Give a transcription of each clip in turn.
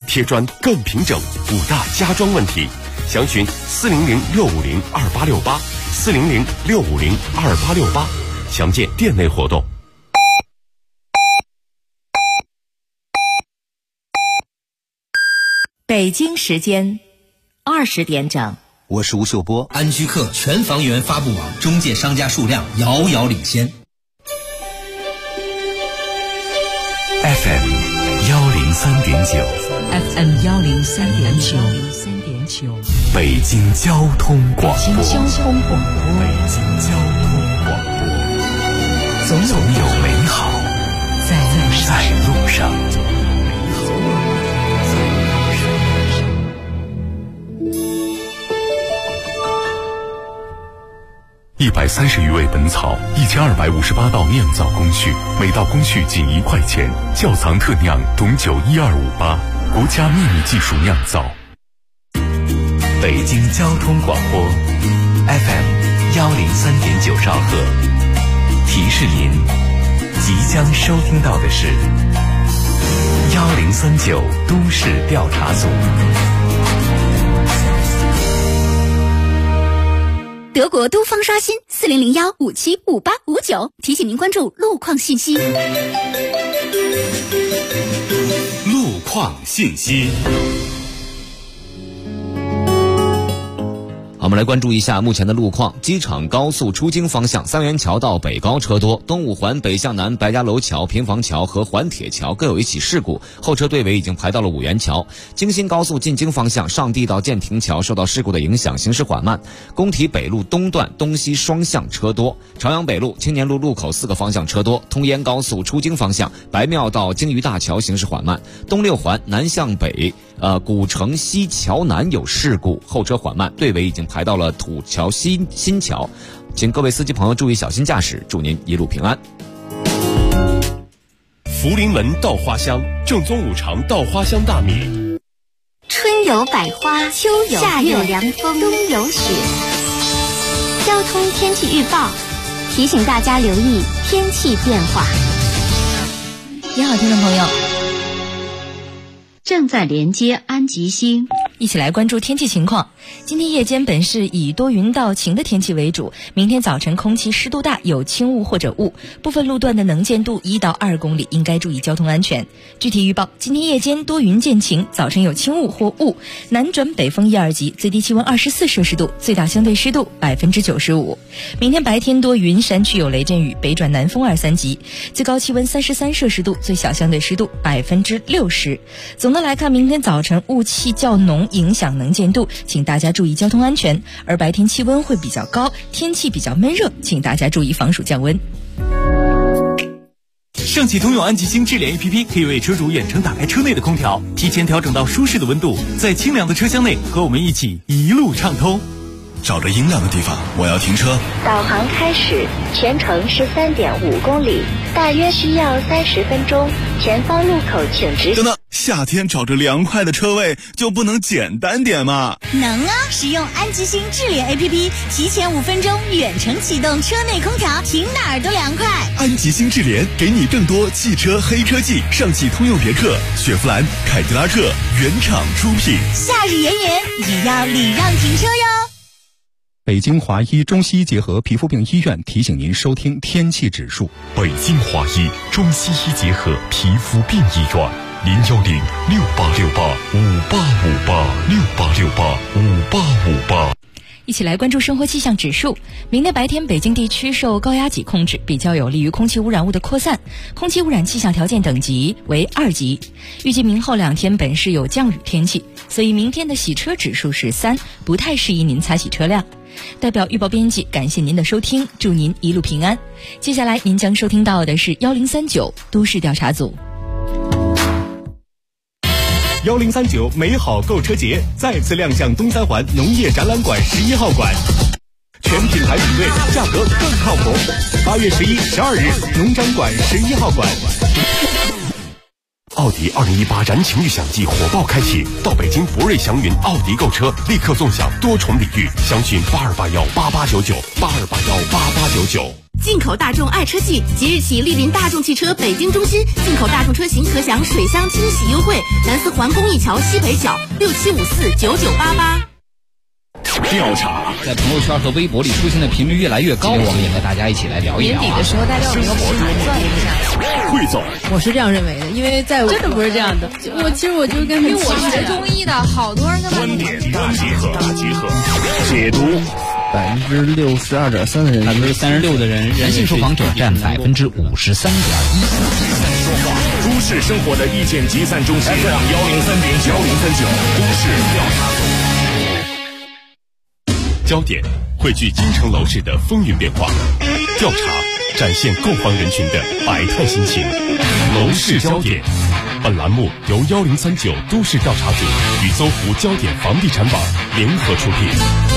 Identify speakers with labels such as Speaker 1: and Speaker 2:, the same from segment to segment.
Speaker 1: 贴砖更平整，5大家装问题，详询400-650-2868，400-650-2868，详见店内活动。
Speaker 2: 北京时间20点整，
Speaker 3: 我是吴秀波。
Speaker 4: 安居客全房源发布网中介商家数量遥遥领先。
Speaker 3: FM 103.9
Speaker 2: FM 103.9，
Speaker 3: 北京交通广播。
Speaker 2: 北京交通广播，总有美好在路上。
Speaker 3: 130余味本草，1258道酿造工序，每道工序仅1块钱。窖藏特酿董酒1258，国家秘密技术酿造。北京交通广播 FM 103.9兆赫，提示您即将收听到的是1039都市调查组。
Speaker 5: 德国都方刷新4001575859，提醒您关注路况信息。
Speaker 1: 路况信息。
Speaker 6: 好，我们来关注一下目前的路况。机场高速出京方向三元桥到北高车多，东五环北向南白家楼桥、平房桥和环铁桥各有一起事故，后车队尾已经排到了五元桥。京新高速进京方向上地到建亭桥受到事故的影响，行驶缓慢。工体北路东段东西双向车多，朝阳北路青年路路口4个方向车多。通燕高速出京方向白庙到鲸鱼大桥行驶缓慢。东六环南向北古城西桥南有事故，后车缓慢，队尾已经排到了土桥新桥，请各位司机朋友注意小心驾驶，祝您一路平安。
Speaker 1: 福临门稻花香，正宗五常稻花香大米。
Speaker 5: 春有百花，秋有夏有凉风，冬有雪。交通天气预报提醒大家留意天气变化。
Speaker 2: 你好，听众朋友，
Speaker 7: 正在连接安吉星，
Speaker 2: 一起来关注天气情况。今天夜间本市以多云到晴的天气为主，明天早晨空气湿度大，有轻雾或者雾，部分路段的能见度1到2公里，应该注意交通安全。具体预报：今天夜间多云见晴，早晨有轻雾或雾，南转北风1、2级，最低气温24摄氏度，最大相对湿度95%。明天白天多云，山区有雷阵雨，北转南风2、3级，最高气温33摄氏度，最小相对湿度60%。总的来看，明天早晨雾气较浓，影响能见度，请大家注意交通安全。而白天气温会比较高，天气比较闷热，请大家注意防暑降温。
Speaker 8: 上汽通用安吉星智联 APP 可以为车主远程打开车内的空调，提前调整到舒适的温度，在清凉的车厢内和我们一起一路畅通。
Speaker 9: 找着阴凉的地方，我要停车。
Speaker 10: 导航开始，全程13.5公里，大约需要30分钟。前方路口请直行。
Speaker 9: 等等，夏天找着凉快的车位就不能简单点吗？
Speaker 5: 能啊！使用安吉星智联 APP， 提前5分钟远程启动车内空调，停哪儿都凉快。
Speaker 9: 安吉星智联给你更多汽车黑科技，上汽通用别克、雪佛兰、凯迪拉克原厂出品。
Speaker 5: 夏日炎炎，也要礼让停车哟。
Speaker 11: 北京华医中西医结合皮肤病医院提醒您收听天气指数。
Speaker 3: 北京华医中西医结合皮肤病医院，010-6868-5858，6868-5858。
Speaker 2: 一起来关注生活气象指数。明天白天，北京地区受高压脊控制，比较有利于空气污染物的扩散，空气污染气象条件等级为2级。预计明后2天本市有降雨天气，所以明天的洗车指数是3，不太适宜您擦洗车辆。代表预报编辑感谢您的收听，祝您一路平安。接下来您将收听到的是1039都市调查组。
Speaker 8: 1039美好购车节再次亮相东三环农业展览馆11号馆，全品牌比对，价格更靠谱。8月11、12日，农展馆11号馆。
Speaker 1: 奥迪2018燃情预享季火爆开启，到北京博瑞祥云奥迪购车，立刻纵享多重礼遇，详询82818899，82818899。
Speaker 12: 进口大众爱车季即日起莅临大众汽车北京中心，进口大众车型可享水箱清洗优惠，南四环公益桥西北角67549988。
Speaker 13: 调查在朋友圈和微博里出现的频率越来越高，我们也和大家一起来聊一聊。
Speaker 2: 年底的时候，大家有没有盘算一下？
Speaker 13: 汇总，
Speaker 14: 我是这样认为的，因为在真的不是这样的。其实我就跟
Speaker 2: 因为我学中医的，好多人跟
Speaker 13: 观点大结合，解读。
Speaker 15: 62.3%的人
Speaker 13: ，36%的人，男性受访者占53.1%。都市生活的意见集散中心，103.9，103.9，都市调查组。
Speaker 1: 焦点汇聚京城楼市的风云变化，调查展现购房人群的百态心情。楼市焦点，本栏目由1039都市调查组与搜狐焦点房地产网联合出品。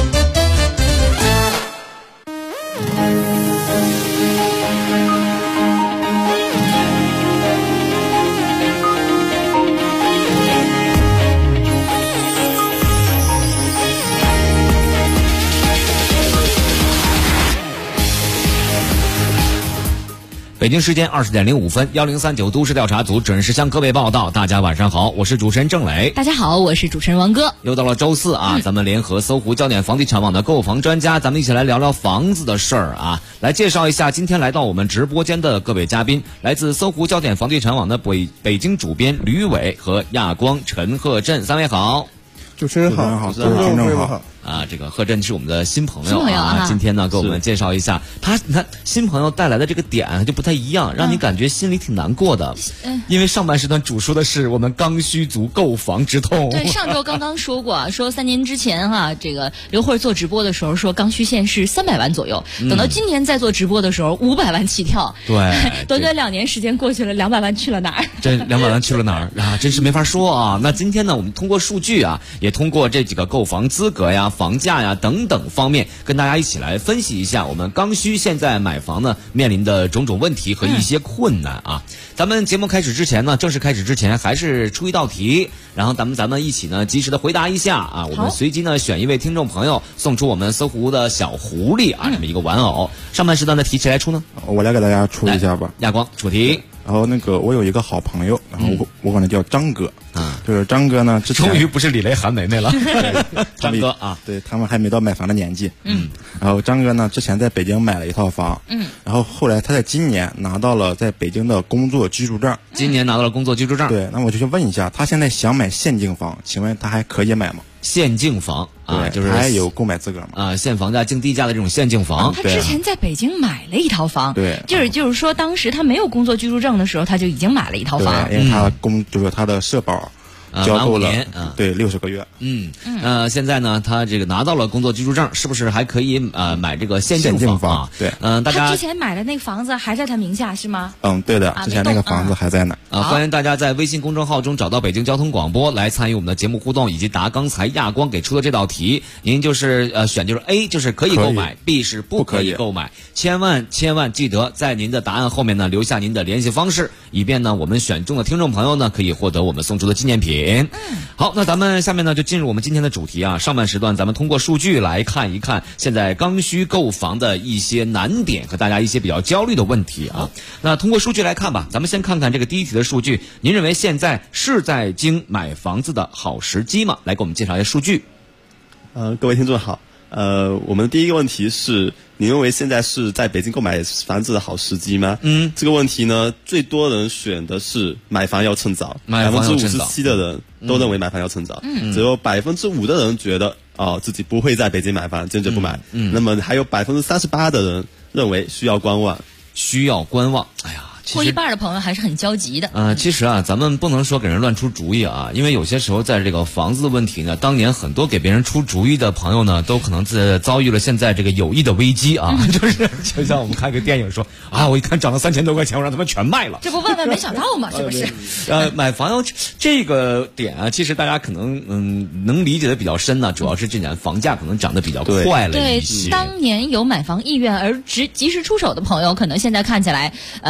Speaker 6: 北京时间20点05分，1039都市调查组准时向各位报道。大家晚上好，我是主持人郑磊。
Speaker 2: 大家好，我是主持人王哥。
Speaker 6: 又到了周四啊，咱们联合搜狐焦点房地产网的购房专家，咱们一起来聊聊房子的事儿啊。来介绍一下今天来到我们直播间的各位嘉宾，来自搜狐焦点房地产网的北京主编吕伟和亚光陈鹤振，三位好。
Speaker 15: 主持人好，各位听众好。
Speaker 6: 啊，这个贺振是我们的新朋友啊，今天呢给我们介绍一下他，你看新朋友带来的这个点就不太一样，让你感觉心里挺难过的。因为上半时段主说的是我们刚需族购房之痛。
Speaker 2: 对，上周刚刚说过，说3年之前这个刘慧做直播的时候说刚需线是300万左右，等到今年再做直播的时候500万起跳。
Speaker 6: 对，
Speaker 2: 短短2年时间过去了，200万去了哪儿？
Speaker 6: 这200万去了哪儿啊？真是没法说啊。那今天呢，我们通过数据啊，也通过这几个购房资格呀、房价呀等等方面，跟大家一起来分析一下我们刚需现在买房呢面临的种种问题和一些困难啊。咱们节目开始之前呢，正式开始之前还是出一道题，然后咱们一起呢及时的回答一下啊。我们随机呢选一位听众朋友送出我们搜狐的小狐狸啊这么一个玩偶。上半时段的题谁来出呢？
Speaker 15: 我来给大家出一下吧。
Speaker 6: 亚光出题。
Speaker 15: 然后我有一个好朋友，然后我管他叫张哥啊，就是张哥呢之前
Speaker 6: 终于不是李雷韩梅梅了，张哥啊，
Speaker 15: 对他们还没到买房的年纪。然后张哥呢之前在北京买了一套房，然后后来他在今年拿到了在北京的工作居住证。
Speaker 6: 今年拿到了工作居住证。
Speaker 15: 对，那我就去问一下，他现在想买现净房，请问他还可以买吗？
Speaker 6: 现净房啊，就是
Speaker 15: 还有购买资格吗？
Speaker 6: 啊，现房价、净地价的这种现净房。
Speaker 2: 他之前在北京买了一套房，
Speaker 15: 对，
Speaker 2: 就是说当时他没有工作居住证的时候，他就已经买了一套房，
Speaker 15: 因为他就是他的社保交够了，对，60个月。
Speaker 6: 现在呢，他这个拿到了工作居住证，是不是还可以买这个现净房啊？
Speaker 15: 对，
Speaker 6: 大家
Speaker 2: 他之前买的那个房子还在他名下是吗？
Speaker 15: 对的，之前那个房子还在呢。
Speaker 6: 欢迎大家在微信公众号中找到北京交通广播来参与我们的节目互动，以及答刚才亚光给出的这道题。您就是选就是 A 就是可以购买 ，B 是不可以购买。千万记得在您的答案后面呢留下您的联系方式，以便呢我们选中的听众朋友呢可以获得我们送出的纪念品。好，那咱们下面呢就进入我们今天的主题啊。上半时段咱们通过数据来看一看现在刚需购房的一些难点和大家一些比较焦虑的问题啊。那通过数据来看吧，咱们先看看这个第一题的数据。您认为现在是在京买房子的好时机吗？来给我们介绍一下数据。
Speaker 16: 各位听众好。我们的第一个问题是，你认为现在是在北京购买房子的好时机吗？这个问题呢，最多人选的是买房要趁早，57%的人都认为买房要趁早，只有5%的人觉得自己不会在北京买房，坚决不买。那么还有38%的人认为需要观望。
Speaker 6: 哎呀。
Speaker 2: 过一半的朋友还是很焦急的。
Speaker 6: 其实啊，咱们不能说给人乱出主意啊，因为有些时候在这个房子的问题呢，当年很多给别人出主意的朋友呢，都可能遭遇了现在这个有意的危机啊。就像我们看一个电影说啊，我一看涨了3000多块钱，我让他们全卖了。
Speaker 2: 这不万万没想到吗？是不是？
Speaker 6: 买房这个点啊，其实大家可能能理解的比较深呢，主要是这年房价可能涨得比较快了一些。
Speaker 2: 对，当年有买房意愿而及时出手的朋友，可能现在看起来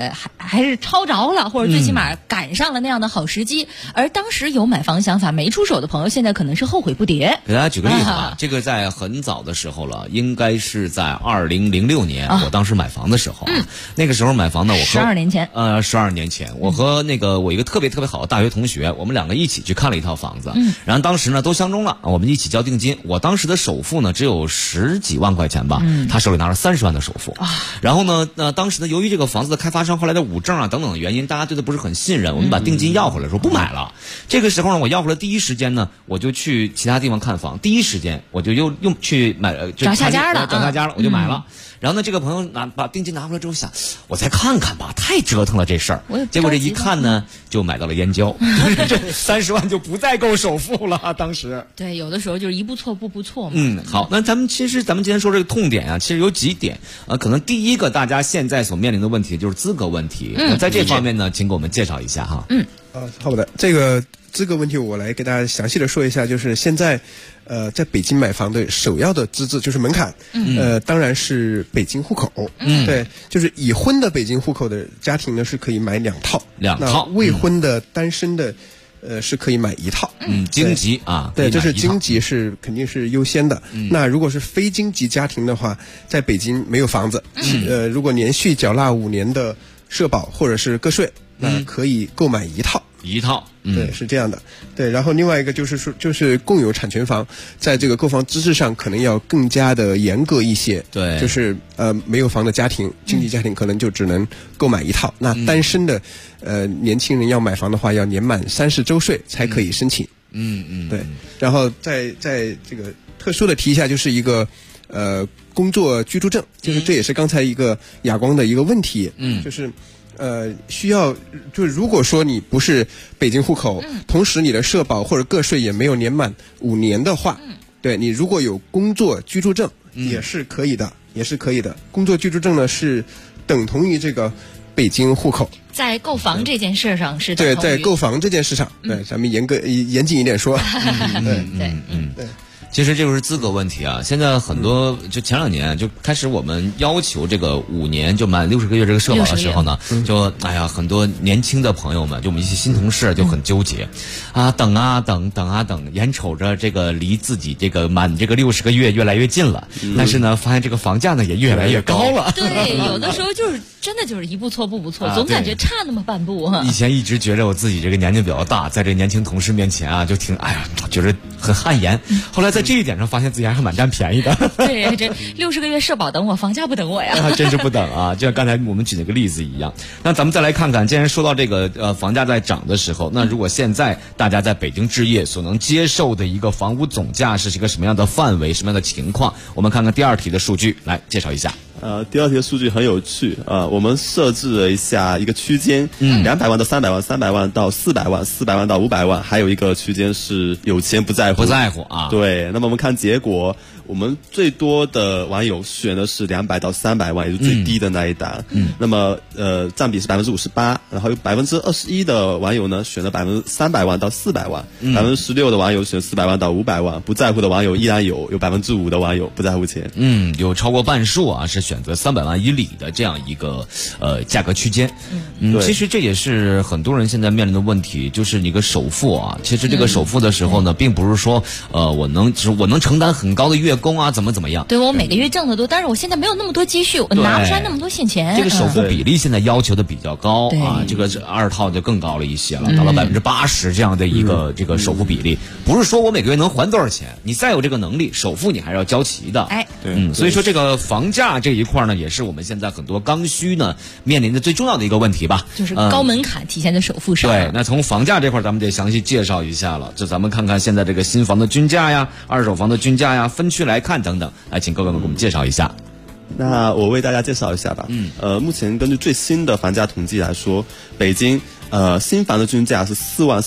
Speaker 2: 还是抄着了，或者最起码赶上了那样的好时机。而当时有买房想法没出手的朋友，现在可能是后悔不迭。
Speaker 6: 给大家举个例子啊，这个在很早的时候了，应该是在2006年，我当时买房的时候，那个时候买房呢，我和
Speaker 2: 12年前
Speaker 6: ，12年前，我和我一个特别特别好的大学同学，我们两个一起去看了一套房子，然后当时呢都相中了，我们一起交定金。我当时的首付呢只有10几万块钱吧，他手里拿了30万的首付。然后呢，当时呢由于这个房子的开发商后来的5证啊等等的原因，大家对他不是很信任，我们把定金要回来，说不买了。这个时候呢，我要回来第一时间呢，我就去其他地方看房，第一时间我就又去买，
Speaker 2: 找下家了，
Speaker 6: 我就买了。然后呢，这个朋友把定金拿回来之后想，我再看看吧，太折腾了这事儿。结果这一看呢，就买到了燕郊，这30万就不再够首付了。当时
Speaker 2: 对，有的时候就是一步错步步错嘛。
Speaker 6: 好，那咱们今天说这个痛点啊，其实有几点可能第一个大家现在所面临的问题就是资格问题。在这方面呢，请给我们介绍一下哈。
Speaker 17: 好的，这个资格问题我来给大家详细的说一下，就是现在在北京买房的首要的资质就是门槛，当然是北京户口，对，就是已婚的北京户口的家庭呢是可以买2套，那未婚的单身的是可以买1套，
Speaker 6: 京籍啊，
Speaker 17: 对，就是京籍是肯定是优先的。那如果是非京籍家庭的话，在北京没有房子，如果连续缴纳5年的社保或者是个税，那可以购买1套。对，是这样的。对，然后另外一个就是说，就是共有产权房，在这个购房资质上可能要更加的严格一些。
Speaker 6: 对，
Speaker 17: 就是没有房的家庭，经济家庭可能就只能购买1套。那单身的年轻人要买房的话，要年满30周岁才可以申请。对。然后在这个特殊的提一下，就是一个工作居住证，就是这也是刚才一个哑光的一个问题。就是需要，就是如果说你不是北京户口，同时你的社保或者个税也没有年满5年的话，对，你如果有工作居住证也是可以的，工作居住证呢是等同于这个北京户口。
Speaker 2: 在购房这件事上是
Speaker 17: 对，在购房这件事上，对，咱们严谨一点说，
Speaker 2: 对。
Speaker 6: 其实这就是资格问题啊！现在很多就前2年就开始我们要求这个5年就满60个月这个社保的时候呢，就很多年轻的朋友们，就我们一些新同事就很纠结，等啊等，眼瞅着这个离自己这个满这个60个月越来越近了，但是呢，发现这个房价呢也越来越高了。
Speaker 2: 对，有的时候就是真的就是一步错步步错，总感觉差那么半步。
Speaker 6: 以前一直觉着我自己这个年纪比较大，在这年轻同事面前啊，就挺觉得很汗颜。后来在这一点上发现自己还是蛮占便宜的。
Speaker 2: 对，这60个月社保等我，房价不等我呀。
Speaker 6: 真是不等啊！就像刚才我们举那个例子一样。那咱们再来看看，既然说到这个房价在涨的时候，那如果现在大家在北京置业所能接受的一个房屋总价是一个什么样的范围、什么样的情况？我们看看第2题的数据，来介绍一下。
Speaker 16: 第2题的数据很有趣啊，我们设置了一下一个区间，200万到300万，300万到400万，400万到500万，还有一个区间是有钱不在乎
Speaker 6: 啊。
Speaker 16: 对，那么我们看结果，我们最多的网友选的是200到300万，也是最低的那一档。那么占比是58%，然后有21%的网友呢选了300万到400万，16%的网友选400万到500万，不在乎的网友依然有5%的网友不在乎钱。
Speaker 6: 有超过半数啊是选择300万以里的这样一个价格区间。其实这也是很多人现在面临的问题，就是你个首付啊，其实这个首付的时候呢，并不是说我能承担很高的月供啊，怎么样？
Speaker 2: 对，我每个月挣得多，但是我现在没有那么多积蓄，我拿不出来那么多现钱。
Speaker 6: 这个首付比例现在要求的比较高啊，这个2套就更高了一些了，达到80%这样的一个这个首付比例。不是说我每个月能还多少钱，你再有这个能力，首付你还是要交齐的。所以说这个房价这一块呢，也是我们现在很多刚需呢面临的最重要的一个问题吧，
Speaker 2: 就是高门槛体现在首付上。
Speaker 6: 对，那从房价这块咱们得详细介绍一下了，就咱们看看现在这个新房的均价呀、二手房的均价呀、分区来看等等，来请各位们给我们介绍一下。
Speaker 16: 那我为大家介绍一下吧。目前根据最新的房价统计来说，北京新房的均价是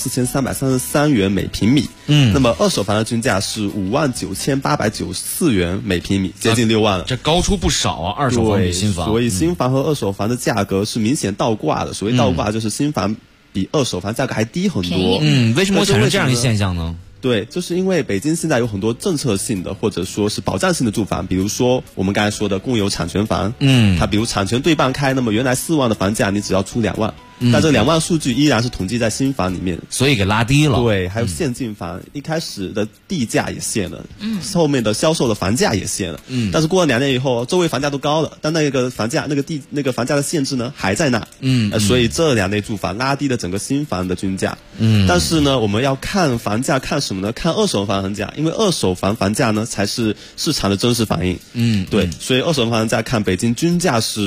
Speaker 16: 44333元每平米，那么二手房的均价是59894元每平米，接近6万了。
Speaker 6: 这高出不少啊，二手房比新房。
Speaker 16: 所以新房和二手房的价格是明显倒挂的。所谓倒挂就是新房比二手房价格还低很多。
Speaker 6: 为什么会产生这样一个现象呢？
Speaker 16: 对，就是因为北京现在有很多政策性的或者说是保障性的住房，比如说我们刚才说的共有产权房，它比如产权对半开，那么原来4万的房价你只要出2万。但这2万数据依然是统计在新房里面，
Speaker 6: 所以给拉低了。
Speaker 16: 对，还有现进房，一开始的地价也限了，后面的销售的房价也限了，但是过了2年以后，周围房价都高了，但那个房价那个房价的限制呢还在那，所以这2类住房拉低了整个新房的均价，但是呢，我们要看房价看什么呢？看二手房价，因为二手房房价呢才是市场的真实反应，对，所以二手房价看北京均价是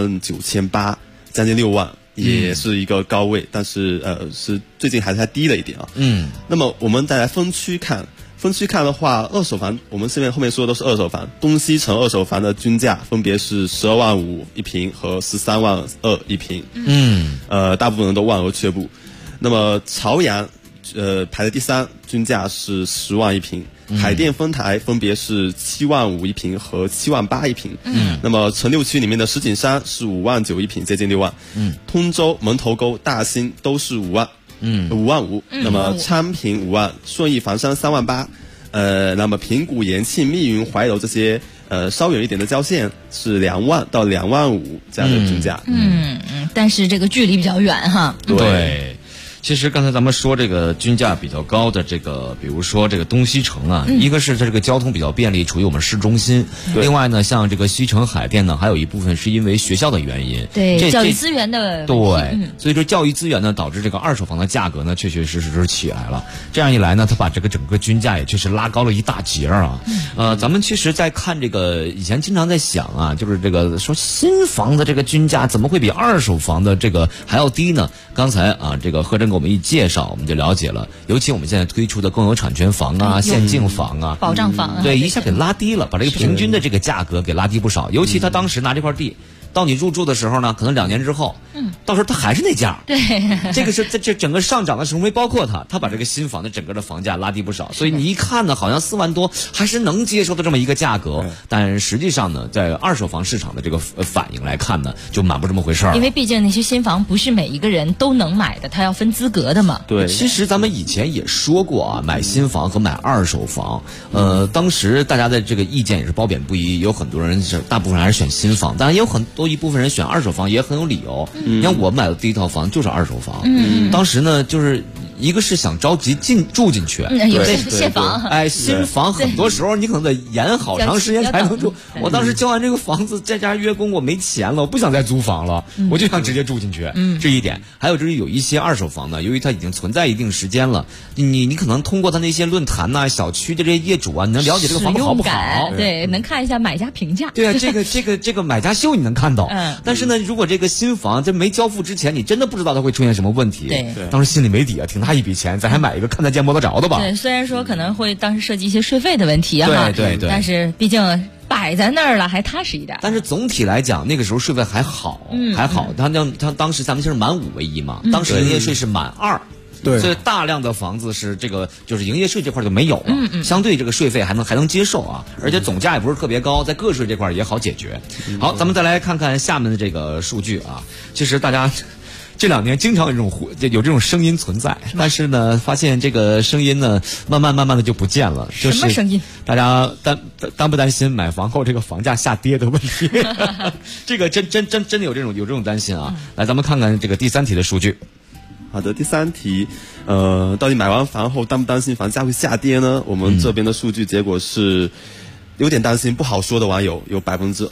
Speaker 16: 59800，将近6万。也是一个高位，但是是最近还低了一点啊。那么我们再来分区看的话，二手房我们后面说的都是二手房，东西城二手房的均价分别是12.5万一平和13.2万一平。大部分人都望而却步。那么朝阳排在第3，均价是10万一平。海淀丰台分别是7.5万一平和7.8万一平。那么城6区里面的石景山是5.9万一平，接近6万。通州、门头沟、大兴都是5万，5.5万。那么昌平5万，顺义、房山3.8万。那么平谷、延庆、密云、怀柔这些稍远一点的郊县是2万到2.5万这样的均价。
Speaker 2: 但是这个距离比较远哈。
Speaker 6: 对。其实刚才咱们说这个均价比较高的这个，比如说这个东西城啊，一个是它这个交通比较便利，处于我们市中心。另外呢，像这个西城、海淀呢，还有一部分是因为学校的原因，
Speaker 2: 对教育资源的
Speaker 6: 对，所以说教育资源呢，导致这个二手房的价格呢，确确实实是起来了。这样一来呢，它把这个整个均价也确实拉高了一大截啊。咱们其实在看这个以前经常在想啊，就是这个说新房的这个均价怎么会比二手房的这个还要低呢？刚才啊，这个贺真给我们一介绍，我们就了解了。尤其我们现在推出的共有产权房啊、现净房啊、
Speaker 2: 保障房啊，
Speaker 6: 对，一下给拉低了，把这个平均的这个价格给拉低不少。尤其他当时拿这块地，到你入住的时候呢，可能2年之后，到时候它还是那价。
Speaker 2: 对，
Speaker 6: 这个是这整个上涨的时候没包括它把这个新房的整个的房价拉低不少。所以你一看呢，好像4万多还是能接受的这么一个价格，但实际上呢，在二手房市场的这个反应来看呢，就蛮不这么回事儿。
Speaker 2: 因为毕竟那些新房不是每一个人都能买的，它要分资格的嘛。
Speaker 6: 对，其实咱们以前也说过啊，买新房和买二手房，当时大家的这个意见也是褒贬不一，有很多人大部分还是选新房，当然也有一部分人选二手房也很有理由。你看我买的第一套房就是二手房，当时呢就是一个是想着急住进去，
Speaker 2: 有现房，
Speaker 6: 新房很多时候你可能得延好长时间才能住。我当时交完这个房子再加月供，我没钱了，我不想再租房了，我就想直接住进去。这一点，还有就是有一些二手房呢，由于它已经存在一定时间了，你可能通过它那些论坛呐、小区的这些业主啊，你能了解这个房子好不好？
Speaker 2: 对，能看一下买家评价。
Speaker 6: 对啊，这个买家秀你能看到。但是呢，如果这个新房这没交付之前，你真的不知道它会出现什么问题。
Speaker 2: 对，
Speaker 6: 当时心里没底啊，挺大一笔钱，咱还买一个看得见摸得着的吧？
Speaker 2: 对，虽然说可能会当时涉及一些税费的问题啊，
Speaker 6: 对，
Speaker 2: 但是毕竟摆在那儿了，还踏实一点。
Speaker 6: 但是总体来讲，那个时候税费还好，还好。他当时咱们就是满5为1嘛，当时营业税是满2。
Speaker 17: 对，
Speaker 6: 所以大量的房子是这个，就是营业税这块就没有了，相对这个税费还能接受啊，而且总价也不是特别高，在个税这块也好解决。好，咱们再来看看下面的这个数据啊，其实大家这2年经常有这种声音存在，但是呢，发现这个声音呢，慢慢的就不见了。
Speaker 2: 什么声音？
Speaker 6: 大家担不担心买房后这个房价下跌的问题？这个真的有这种担心啊！来，咱们看看这个第3题的数据。
Speaker 16: 好的，第3题，到底买完房后担不担心房价会下跌呢？我们这边的数据结果是有点担心，不好说的网友有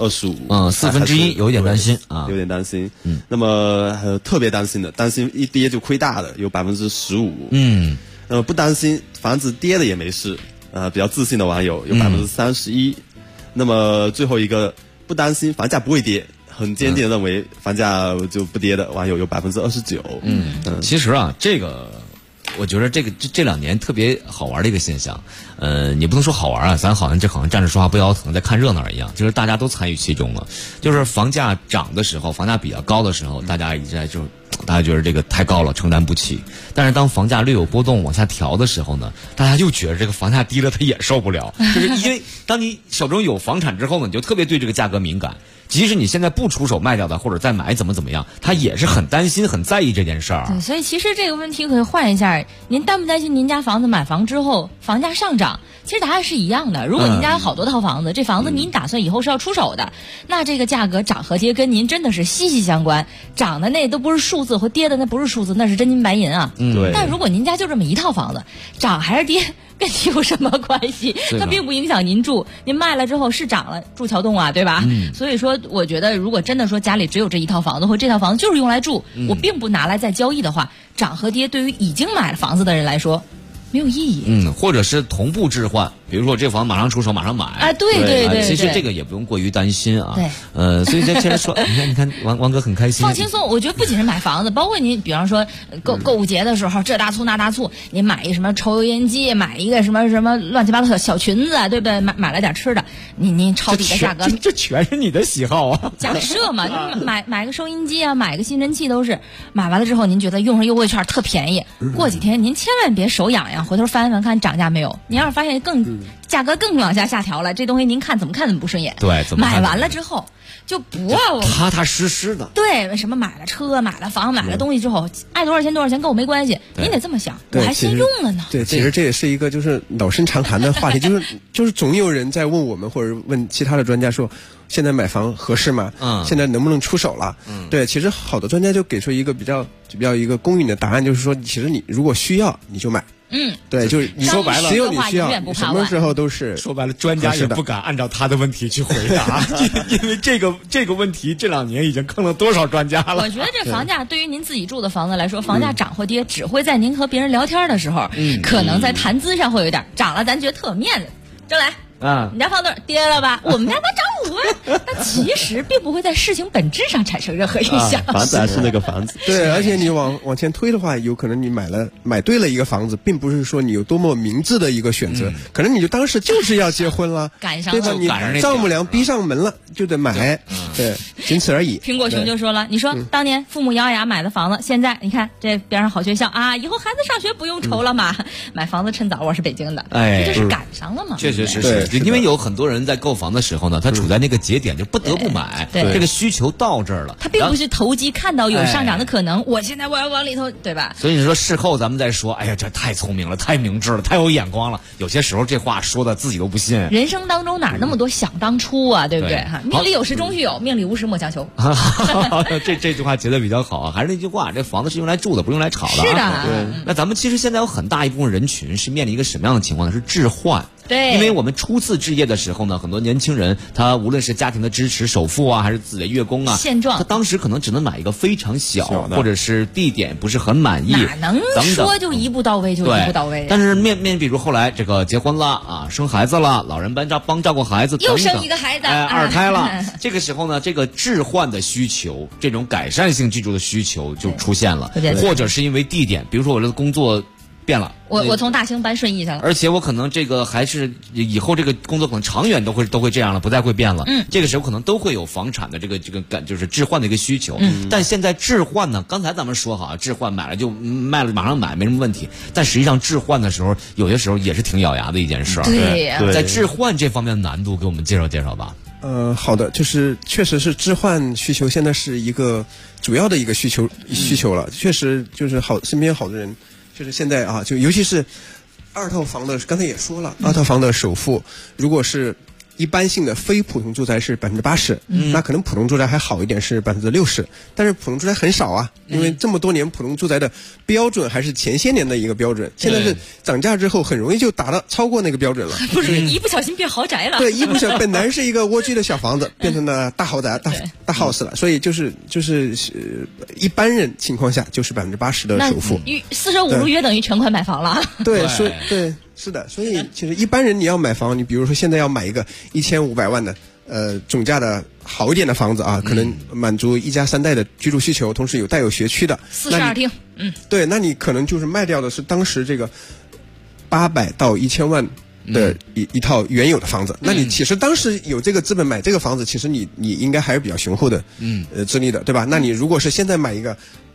Speaker 16: 25%，1/4
Speaker 6: 有点担心啊，
Speaker 16: 有点担心。那么特别担心一跌就亏大的有15%。那么不担心房子跌了也没事，比较自信的网友有31%。那么最后一个不担心房价不会跌，很坚定的认为房价就不跌的网友有29%。
Speaker 6: 其实啊，这个我觉得这2年特别好玩的一个现象，你不能说好玩啊，咱好像站着说话不腰疼，在看热闹一样，就是大家都参与其中了。就是房价涨的时候，房价比较高的时候，大家一直在就大家觉得这个太高了，承担不起。但是当房价略有波动往下调的时候呢，大家又觉得这个房价低了他也受不了，就是因为当你手中有房产之后呢，你就特别对这个价格敏感。即使你现在不出手卖掉的，或者再买怎么样，他也是很担心、很在意这件事儿。
Speaker 2: 对，所以其实这个问题可以换一下，您担不担心您家房子买房之后房价上涨？其实答案是一样的。如果您家有好多套房子，这房子您打算以后是要出手的，那这个价格涨和跌跟您真的是息息相关。涨的那都不是数字，或跌的那不是数字，那是真金白银啊。
Speaker 6: 对。
Speaker 2: 但如果您家就这么一套房子，涨还是跌，跟你有什么关系？它并不影响您住，您卖了之后是涨了，住桥洞啊，对吧？所以说，我觉得如果真的说家里只有这一套房子，或这套房子就是用来住，我并不拿来再交易的话，涨和跌对于已经买了房子的人来说没有意义。
Speaker 6: 或者是同步置换，比如说这房马上出手马上买
Speaker 2: 啊，对，
Speaker 6: 其实这个也不用过于担心啊。
Speaker 2: 对，
Speaker 6: 所以在接着说，你看王哥很开心，
Speaker 2: 放轻松。我觉得不仅是买房子，包括您，比方说购物节的时候，这大粗那大粗，您买一什么抽油烟机，买一个什么乱七八糟小裙子，对不对？买了点吃的，您抄底的价格，
Speaker 6: 这全是你的喜好啊。
Speaker 2: 假设嘛，买个收音机啊，买个吸尘器都是，买完了之后您觉得用上优惠券特便宜，过几天您千万别手痒痒，回头翻翻看涨价没有。您要是发现价格更往下调了，这东西您怎么看怎么不顺眼。
Speaker 6: 对，
Speaker 2: 买完了之后就不要
Speaker 6: 踏踏实实的。
Speaker 2: 对，什么买了车、买了房、买了东西之后，爱多少钱跟我没关系。您得这么想，我还先用了呢。
Speaker 17: 对，其实这也是一个就是老生常谈的话题，就是总有人在问我们或者问其他的专家说，现在买房合适吗？现在能不能出手了？对，其实好的专家就给出一个比较一个公允的答案，就是说，其实你如果需要你就买。对，就是你说白了，只有你需要，什么时候都是
Speaker 6: 说白了，专家也不敢按照他的问题去回答，因为这个问题这2年已经坑了多少专家了。
Speaker 2: 我觉得这房价对于您自己住的房子来说，房价涨或跌，只会在您和别人聊天的时候，可能在谈资上会有点涨了，咱觉得特有面子。郑来。你家房子跌了吧？我们家才涨5万，那其实并不会在事情本质上产生任何影响。
Speaker 16: 房子还是那个房子。
Speaker 17: 对，而且你往前推的话，有可能你买对了一个房子，并不是说你有多么明智的一个选择，可能你就当时就是要结婚了，
Speaker 2: 赶上了，
Speaker 17: 对吧？你丈母娘逼上门了，就得买，对，仅此而已。
Speaker 2: 苹果熊就说了，你说当年父母咬牙买的房子，现在你看这边上好学校啊，以后孩子上学不用愁了嘛。买房子趁早，我是北京的，这就是赶上了嘛。
Speaker 6: 确实是。因为有很多人在购房的时候呢，他处在那个节点就不得不买，这个需求到这儿了。
Speaker 2: 他并不是投机看到有上涨的可能，我现在我要往里头，对吧？
Speaker 6: 所以你说事后咱们再说，哎呀，这太聪明了，太明智了，太有眼光了。有些时候这话说的自己都不信。
Speaker 2: 人生当中哪那么多想当初啊，对不对？哈，命里有时终须有，命里无时莫强求。
Speaker 6: 这句话觉得比较好啊，还是那句话，这房子是用来住的，不用来炒的。
Speaker 2: 是的。
Speaker 6: 对。那咱们其实现在有很大一部分人群是面临一个什么样的情况呢？是置换。
Speaker 2: 对，
Speaker 6: 因为我们初次置业的时候呢，很多年轻人他无论是家庭的支持、首付啊，还是自己的月供啊，
Speaker 2: 现状，
Speaker 6: 他当时可能只能买一个非常小，或者是地点不是很满意，
Speaker 2: 哪能说就一步到位就一步到位？
Speaker 6: 但是比如后来这个结婚了啊，生孩子了，老人帮照顾孩子，
Speaker 2: 又生一个孩子，
Speaker 6: 二胎了，这个时候呢，这个置换的需求，这种改善性居住的需求就出现了，或者是因为地点，比如说我的工作变了，
Speaker 2: 我从大兴搬顺义去了，
Speaker 6: 而且我可能这个还是以后这个工作可能长远都会这样了，不再会变了。这个时候可能都会有房产的这个就是置换的一个需求。但现在置换呢，刚才咱们说好，置换买了就卖了，马上买没什么问题。但实际上置换的时候，有些时候也是挺咬牙的一件事儿。
Speaker 2: 对呀，
Speaker 6: 在置换这方面的难度，给我们介绍介绍吧。
Speaker 17: 好的，就是确实是置换需求现在是一个主要的一个需求了，确实就是身边好多人。就是现在啊，就尤其是2套房的，刚才也说了，2套房的首付，如果是一般性的非普通住宅是80%，那可能普通住宅还好一点是60%，但是普通住宅很少啊，因为这么多年普通住宅的标准还是前些年的一个标准，现在是涨价之后很容易就超过那个标准了，
Speaker 2: 不是一不小心变豪宅了，
Speaker 17: 对，一不小心本来是一个蜗居的小房子，变成了大豪宅、大 house 了，所以就是一般人情况下就是80%的首付
Speaker 2: ，45入约等于全款买房了，
Speaker 17: 对，对。是的，所以其实一般人你要买房，你比如说现在要买一个1500万的总价的好一点的房子啊，可能满足1家3代的居住需求，同时带有学区的
Speaker 2: 42厅，
Speaker 17: 对，那你可能就是卖掉的是当时这个800到1000万的一套原有的房子，那你其实当时有这个资本买这个房子，其实你应该还是比较雄厚的资历的，对吧？那你如果是现在买一个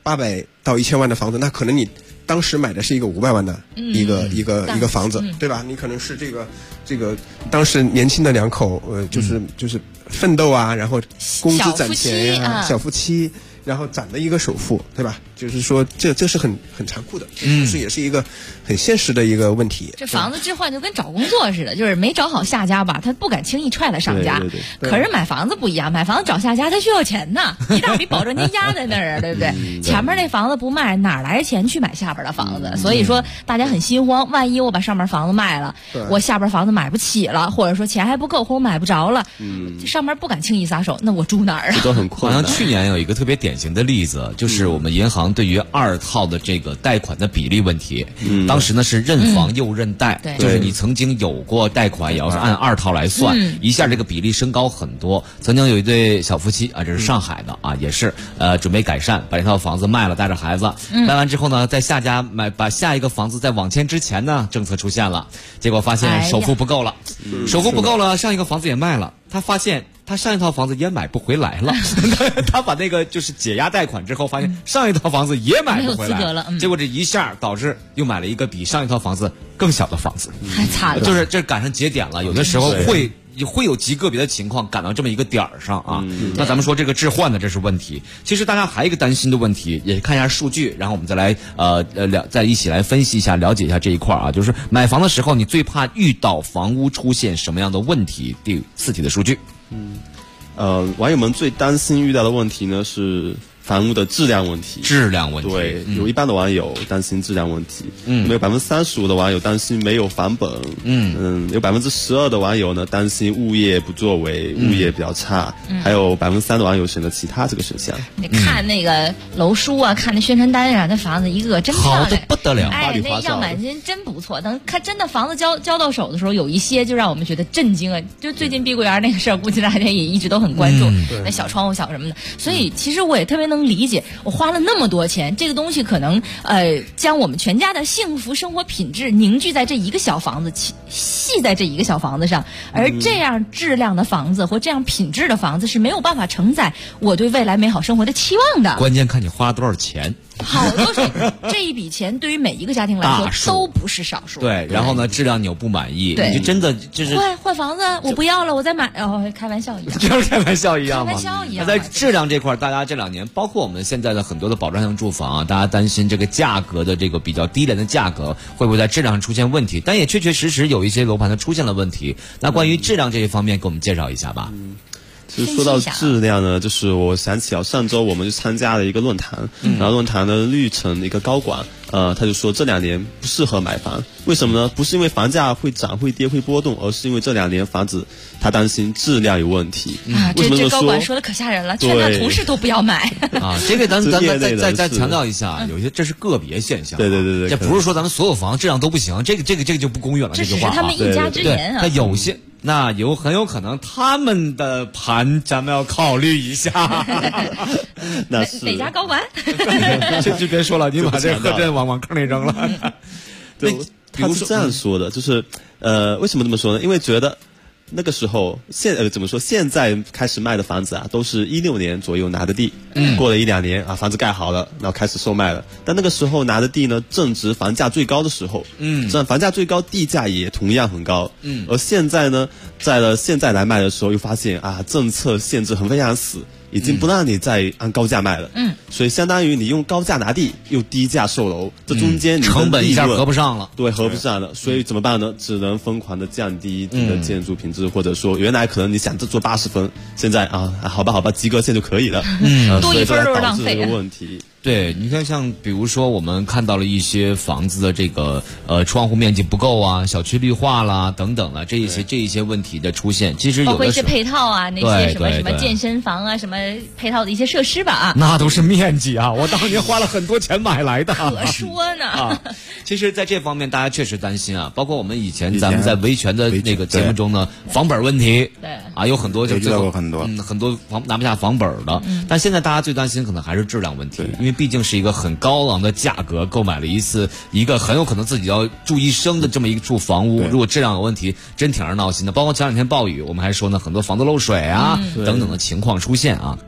Speaker 17: 800到1000万的房子，那可能你当时买的是一个500万的一个房子，对吧？你可能是这个当时年轻的两口，就是奋斗啊，然后工资攒钱呀，小夫妻。然后攒了一个首付，对吧？就是说，这是很残酷的，是也是一个很现实的一个问题。
Speaker 2: 这房子置换就跟找工作似的，就是没找好下家吧，他不敢轻易踹了上家。对。可是买房子不一样，买房子找下家他需要钱呢，一大笔保证金压在那儿，对不对？前面那房子不卖，哪来钱去买下边的房子？所以说大家很心慌，万一我把上面房子卖了，我下边房子买不起了，或者说钱还不够，或者买不着了，上面不敢轻易撒手，那我住哪儿啊？
Speaker 16: 这都很困难。
Speaker 6: 好像去年有一个特别典型的例子，就是我们银行对于2套的这个贷款的比例问题，当时呢是认房又认贷，就是你曾经有过贷款，也要是按2套来算，一下这个比例升高很多。曾经有一对小夫妻啊，这是上海的啊，也是准备改善，把这套房子卖了，带着孩子，卖完之后呢，在下家把下一个房子在网签之前呢，政策出现了，结果发现首付不够了，上一个房子也卖了，他发现他上一套房子也买不回来了，他把那个就是解压贷款之后，发现上一套房子也买不回来了，结果这一下导致又买了一个比上一套房子更小的房子，
Speaker 2: 太惨了。
Speaker 6: 就是这赶上节点了，有的时候会有极个别的情况赶到这么一个点儿上啊。那咱们说这个置换的这是问题，其实大家还有一个担心的问题，也看一下数据，然后我们再来再一起来分析一下，了解一下这一块啊，就是买房的时候你最怕遇到房屋出现什么样的问题？第4题的数据。
Speaker 16: 网友们最担心遇到的问题呢是房屋的质量问题。对，有一半的网友担心质量问题，有35%的网友担心没有房本，有12%的网友呢担心物业不作为，物业比较差，还有3%的网友选择其他这个选项。
Speaker 2: 你看那个楼书啊，看那宣传单上，那房子一个真漂亮，
Speaker 6: 好的不得了，
Speaker 2: 那样板真不错。等看真的房子交到手的时候，有一些就让我们觉得震惊啊！就最近碧桂园那个事儿，估计大家也一直都很关注，那小窗户小什么的。所以其实我也特别能理解，我花了那么多钱，这个东西可能将我们全家的幸福生活品质凝聚在这一个小房子，系在这一个小房子上，而这样质量的房子或这样品质的房子是没有办法承载我对未来美好生活的期望的。
Speaker 6: 关键看你花了多少钱。
Speaker 2: 好多是这一笔钱对于每一个家庭来说都不是少数。
Speaker 6: 对，然后呢，质量你又不满意，你就真的就是
Speaker 2: 换房子，我不要了，我再买。开玩笑一样，
Speaker 6: 就是开玩笑一样嘛。
Speaker 2: 开玩笑一样。
Speaker 6: 那在质量这块，大家这2年，包括我们现在的很多的保障性住房啊，大家担心这个价格的这个比较低廉的价格会不会在质量上出现问题？但也确确实实有一些楼盘它出现了问题。那关于质量这一方面，给我们介绍一下吧。
Speaker 16: 其实说到质量呢，就是我想起上周我们就参加了一个论坛，然后论坛的绿城的一个高管，他就说这2年不适合买房，为什么呢？不是因为房价会涨会跌会波动，而是因为这2年房子他担心质量有问题。
Speaker 2: 这高管说的可吓人了，劝他同事都不要买
Speaker 6: 啊！这个咱再强调一下，有些这是个别现象，
Speaker 16: 对，
Speaker 6: 这不是说咱们所有房质量都不行，这个就不公允了。
Speaker 2: 这只是他们一家之言啊。
Speaker 6: 那有些。那很有可能他们的盘咱们要考虑一下。
Speaker 16: 那是
Speaker 2: 哪家高管？
Speaker 6: 这就别说了，你把这贺震往坑里扔了。
Speaker 16: 对，他是这样说的，就是为什么这么说呢？因为觉得那个时候怎么说？现在开始卖的房子啊，都是16年左右拿的地，过了1-2年啊，房子盖好了，然后开始售卖了。但那个时候拿的地呢，正值房价最高的时候，这样房价最高，地价也同样很高，而现在呢，现在来卖的时候，又发现啊，政策限制非常死。已经不让你再按高价卖了，所以相当于你用高价拿地，又低价售楼，这中间你的
Speaker 6: 成本一下合不上了，
Speaker 16: 对，合不上了，所以怎么办呢？只能疯狂的降低你的建筑品质，或者说原来可能你想做80分，现在啊，好吧，及格线就可以了，
Speaker 2: 多一分都是浪费。
Speaker 16: 所以这个问题。
Speaker 6: 对，你看像比如说我们看到了一些房子的这个窗户面积不够啊，小区绿化啦等等了，这一些问题的出现，其实有的
Speaker 2: 包括一些配套啊，那些什么健身房啊，什么配套的一些设施吧啊，
Speaker 6: 那都是面积啊，我当年花了很多钱买来的。
Speaker 2: 可说呢
Speaker 6: 啊，其实在这方面大家确实担心啊，包括我们以前咱们在维权的那个节目中呢，房本问题，
Speaker 2: 对
Speaker 6: 啊，有很多就最后
Speaker 15: 很多
Speaker 6: 拿不下房本的，但现在大家最担心可能还是质量问题，因为毕竟是一个很高昂的价格购买了一个很有可能自己要住一生的这么一处房屋，如果质量有问题，真挺让人闹心的。包括前2天暴雨，我们还说呢，很多房子漏水啊等等的情况出现啊。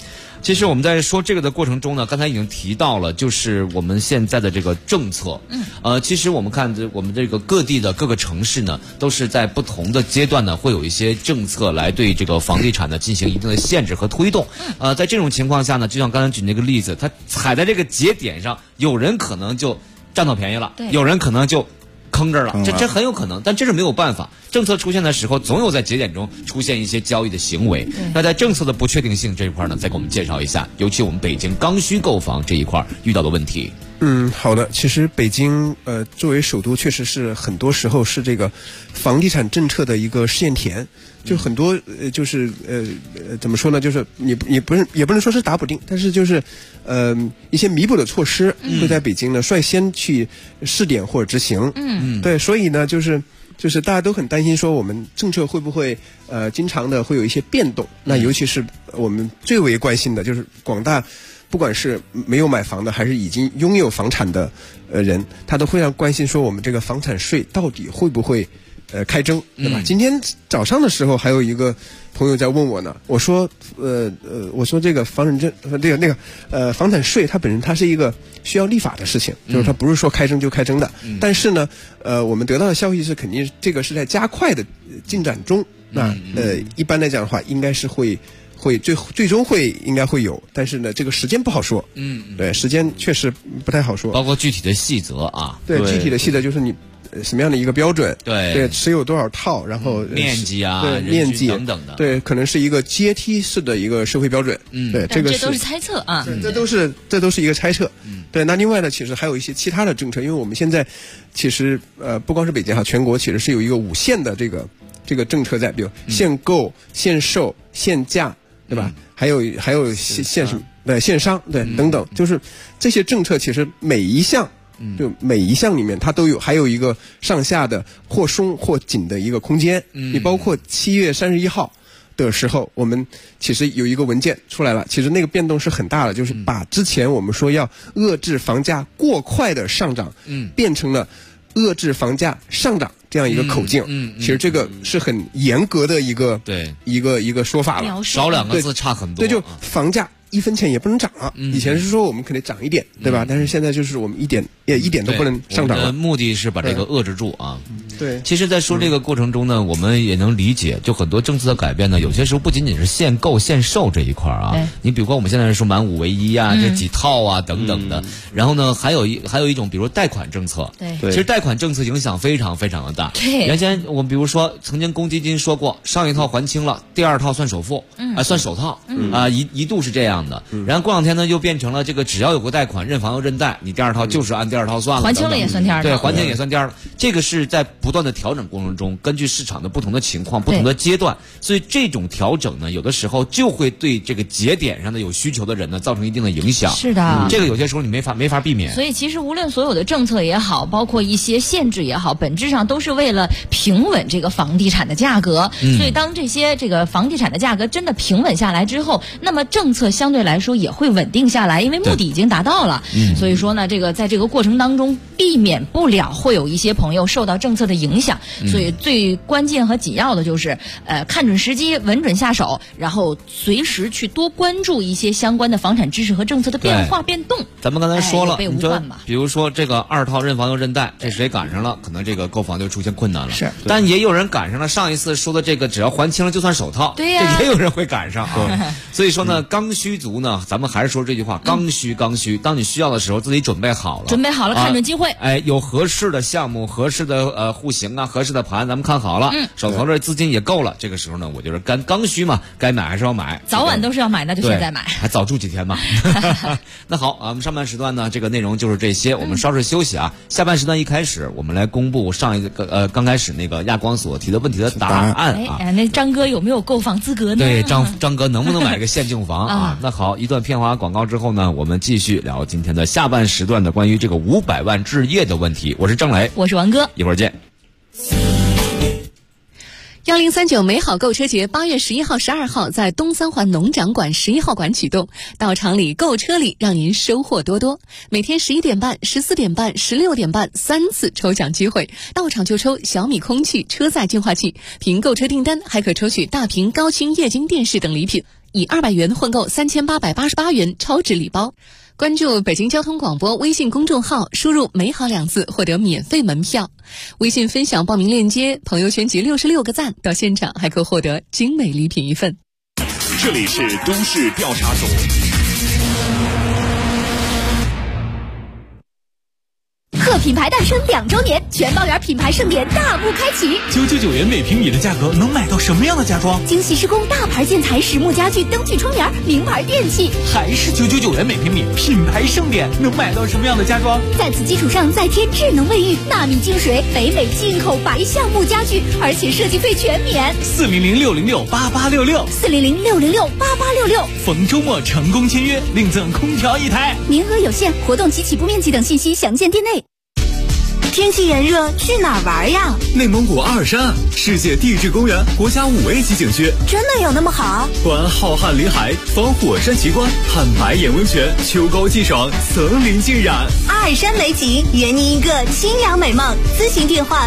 Speaker 6: 其实我们在说这个的过程中呢，刚才已经提到了，就是我们现在的这个政策。其实我们看我们这个各地的各个城市呢，都是在不同的阶段呢，会有一些政策来对这个房地产呢进行一定的限制和推动。在这种情况下呢，就像刚才举那个例子，它踩在这个节点上，有人可能就占到便宜了，有人可能就坑这儿了，这很有可能，但这是没有办法。政策出现的时候，总有在节点中出现一些交易的行为。那在政策的不确定性这一块呢，再给我们介绍一下，尤其我们北京刚需购房这一块遇到的问题。
Speaker 17: 好的。其实北京作为首都，确实是很多时候是这个房地产政策的一个试验田。就很多就是怎么说呢？就是也不能说是打补丁，但是就是一些弥补的措施会在北京呢率先去试点或者执行。对，所以呢就是大家都很担心说我们政策会不会经常的会有一些变动。那尤其是我们最为关心的就是广大不管是没有买房的还是已经拥有房产的人，他都非常关心说我们这个房产税到底会不会开征，对吧？今天早上的时候还有一个朋友在问我呢，我说这个房产税它本身它是一个需要立法的事情，就是它不是说开征就开征的。但是呢我们得到的消息是肯定这个是在加快的进展中。那一般来讲的话应该是会最终应该会有，但是呢这个时间不好说。对，时间确实不太好说，
Speaker 6: 包括具体的细则啊。
Speaker 17: 对，具体的细则就是你什么样的一个标准？对，持有多少套，然后
Speaker 6: 面积啊，
Speaker 17: 对，面积
Speaker 6: 等等的。
Speaker 17: 对，可能是一个阶梯式的一个收费标准。对，这
Speaker 2: 都是猜测啊。
Speaker 17: 这都是一个猜测。对，那另外呢，其实还有一些其他的政策，因为我们现在其实不光是北京哈，全国其实是有一个5限的这个政策在，比如限购、限售、限价，对吧？还有限什么？对，限商，对，等等，就是这些政策其实每一项里面它还有一个上下的或松或紧的一个空间。你包括7月31号的时候，我们其实有一个文件出来了，其实那个变动是很大的，就是把之前我们说要遏制房价过快的上涨，变成了遏制房价上涨这样一个口径。其实这个是很严格的一个说法了，
Speaker 6: 少2个字差很多。
Speaker 17: 对，就房价1分钱也不能涨了。以前是说我们肯定涨一点，对吧？但是现在就是我们一点都不能上涨了。
Speaker 6: 目的是把这个遏制住啊。
Speaker 17: 对，
Speaker 6: 其实在说这个过程中呢，我们也能理解，就很多政策的改变呢，有些时候不仅仅是限购限售这一块啊。你比如说我们现在说满5为1啊，这几套啊等等的。然后呢，还有一种，比如贷款政策。
Speaker 2: 对，
Speaker 6: 其实贷款政策影响非常非常的大。对，原先我们比如说曾经公积金说过，上一套还清了，第二套算首付，算首套，一度是这样的。然后过2天呢，又变成了这个只要有个贷款，认房又认贷，你第二套就是按第二套算了，
Speaker 2: 还清了也算第二套。
Speaker 6: 对，还清也算第二套。这个是在不断的调整过程中，根据市场的不同的情况、不同的阶段，所以这种调整呢，有的时候就会对这个节点上的有需求的人呢，造成一定的影响。
Speaker 2: 是的，
Speaker 6: 这个有些时候你没法避免。
Speaker 2: 所以其实无论所有的政策也好，包括一些限制也好，本质上都是为了平稳这个房地产的价格。所以当这个房地产的价格真的平稳下来之后，那么政策相对来说也会稳定下来，因为目的已经达到了。所以说呢，在这个过程当中，避免不了会有一些朋友受到政策的影响。所以最关键和紧要的就是看准时机，稳准下手，然后随时去多关注一些相关的房产知识和政策的变化变动。
Speaker 6: 咱们刚才说了，
Speaker 2: 你说
Speaker 6: 比如说这个2套认房又认贷，这谁赶上了，可能这个购房就出现困难了。
Speaker 17: 是，
Speaker 6: 但也有人赶上了上一次说的这个只要还清了就算首套，
Speaker 2: 对呀，
Speaker 6: 这也有人会赶上啊。所以说呢，刚需族呢，咱们还是说这句话，刚需。当你需要的时候，自己准备好了，
Speaker 2: 看准机会。
Speaker 6: 有合适的项目、合适的户型啊、合适的盘，咱们看好了，手头这资金也够了，这个时候呢，我就是刚需嘛，该买还是要买，
Speaker 2: 早晚都是要买，那就现在买，
Speaker 6: 还早住几天嘛。那好啊，我们上半时段呢，这个内容就是这些，我们稍事休息啊。下半时段一开始，我们来公布上一个刚开始那个亚光所提的问题的答案啊。
Speaker 2: 那张哥有没有购房资格呢？
Speaker 6: 对，张哥能不能买个限定房啊？那好，一段片花广告之后呢，我们继续聊今天的下半时段的关于这个500万置业的问题。我是张磊，
Speaker 2: 我是王哥，
Speaker 6: 一会儿见。
Speaker 18: 1039美好购车节8月11号、12号在东三环农展馆11号馆启动，到场里购车里，让您收获多多。每天11点半、14点半、16点半3次抽奖机会，到场就抽小米空气车载净化器，凭购车订单还可抽取大屏高清液晶电视等礼品。 以200元换购3888元超值礼包。关注北京交通广播微信公众号，输入美好2字获得免费门票。微信分享报名链接，朋友圈集66个赞，到现场还可获得精美礼品1份。
Speaker 1: 这里是都市调查组。
Speaker 12: 贺品牌诞生2周年，全包圆品牌盛典大幕开启。
Speaker 19: 999元每平米的价格能买到什么样的家装？
Speaker 12: 精细施工大牌建材、实木家具、灯具窗帘、名牌电器。
Speaker 19: 还是999元每平米，品牌盛典能买到什么样的家装？
Speaker 12: 在此基础上再添智能卫浴、纳米净水、北美进口白橡木家具，而且设计费全免。
Speaker 19: 400-606-8866，400-606-8866。逢周末成功签约，另赠空调1台，
Speaker 12: 名额有限，活动及起步面积等信息详见店内。天气炎热，去哪儿玩呀？
Speaker 8: 内蒙古阿尔山，世界地质公园，国家5A级景区，
Speaker 12: 真的有那么好？
Speaker 8: 观浩瀚林海，访火山奇观，看白眼温泉，秋高气爽，层林尽染。
Speaker 12: 阿尔山美景，圆你一个清凉美梦。咨询电话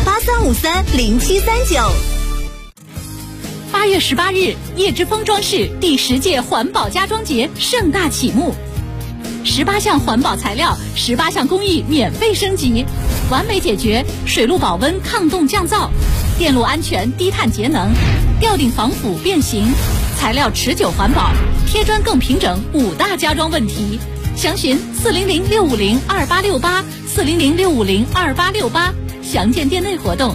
Speaker 12: 83530739。8月18日，叶之峰装饰第10届环保家装节盛大启幕。18项环保材料，18项工艺免费升级，完美解决水路保温、抗冻降噪、电路安全、低碳节能、吊顶防腐变形、材料持久环保、贴砖更平整5大家装问题。详询400-650-2868，400-650-2868，详见店内活动。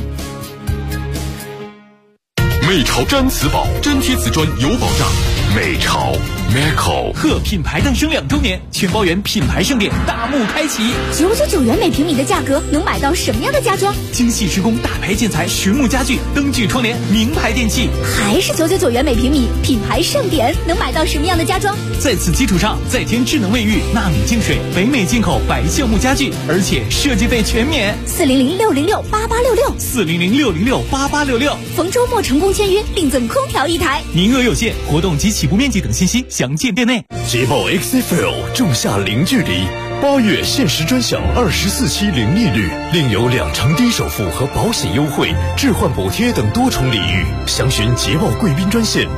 Speaker 1: 美潮毡瓷宝，粘贴瓷砖有保障。美潮 Meco
Speaker 19: 贺品牌诞生2周年，全包圆品牌盛典大幕开启。
Speaker 12: 999元每平米的价格能买到什么样的家装？
Speaker 19: 精细施工大牌建材、实木家具、灯具窗帘、名牌电器。
Speaker 12: 还是999元每平米，品牌盛典能买到什么样的家装？
Speaker 19: 在此基础上再添智能卫浴、纳米净水、北美进口白橡木家具，而且设计费全免。
Speaker 12: 400-606-8866，400-606-8866。逢周末成功签约，另赠空调1台，
Speaker 19: 名额有限，活动及起步面积等信息详见店内。
Speaker 1: 捷豹 XFL 仲夏零距离，8月限时专享24期零利率，另有2成低首付和保险优惠、置换补贴等多重礼遇。详询捷豹贵宾专线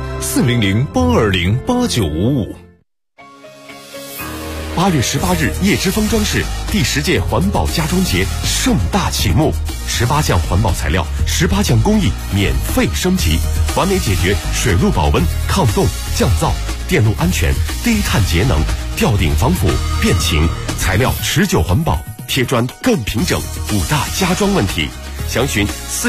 Speaker 1: 400-820-8955。8月18日，叶之峰装饰第10届环保家装节盛大启幕，18项环保材料，18项工艺免费升级，完美解决水路保温、抗冻、降噪、电路安全、低碳节能、吊顶防腐、变形，材料持久环保，贴砖更平整5大家装问题。详询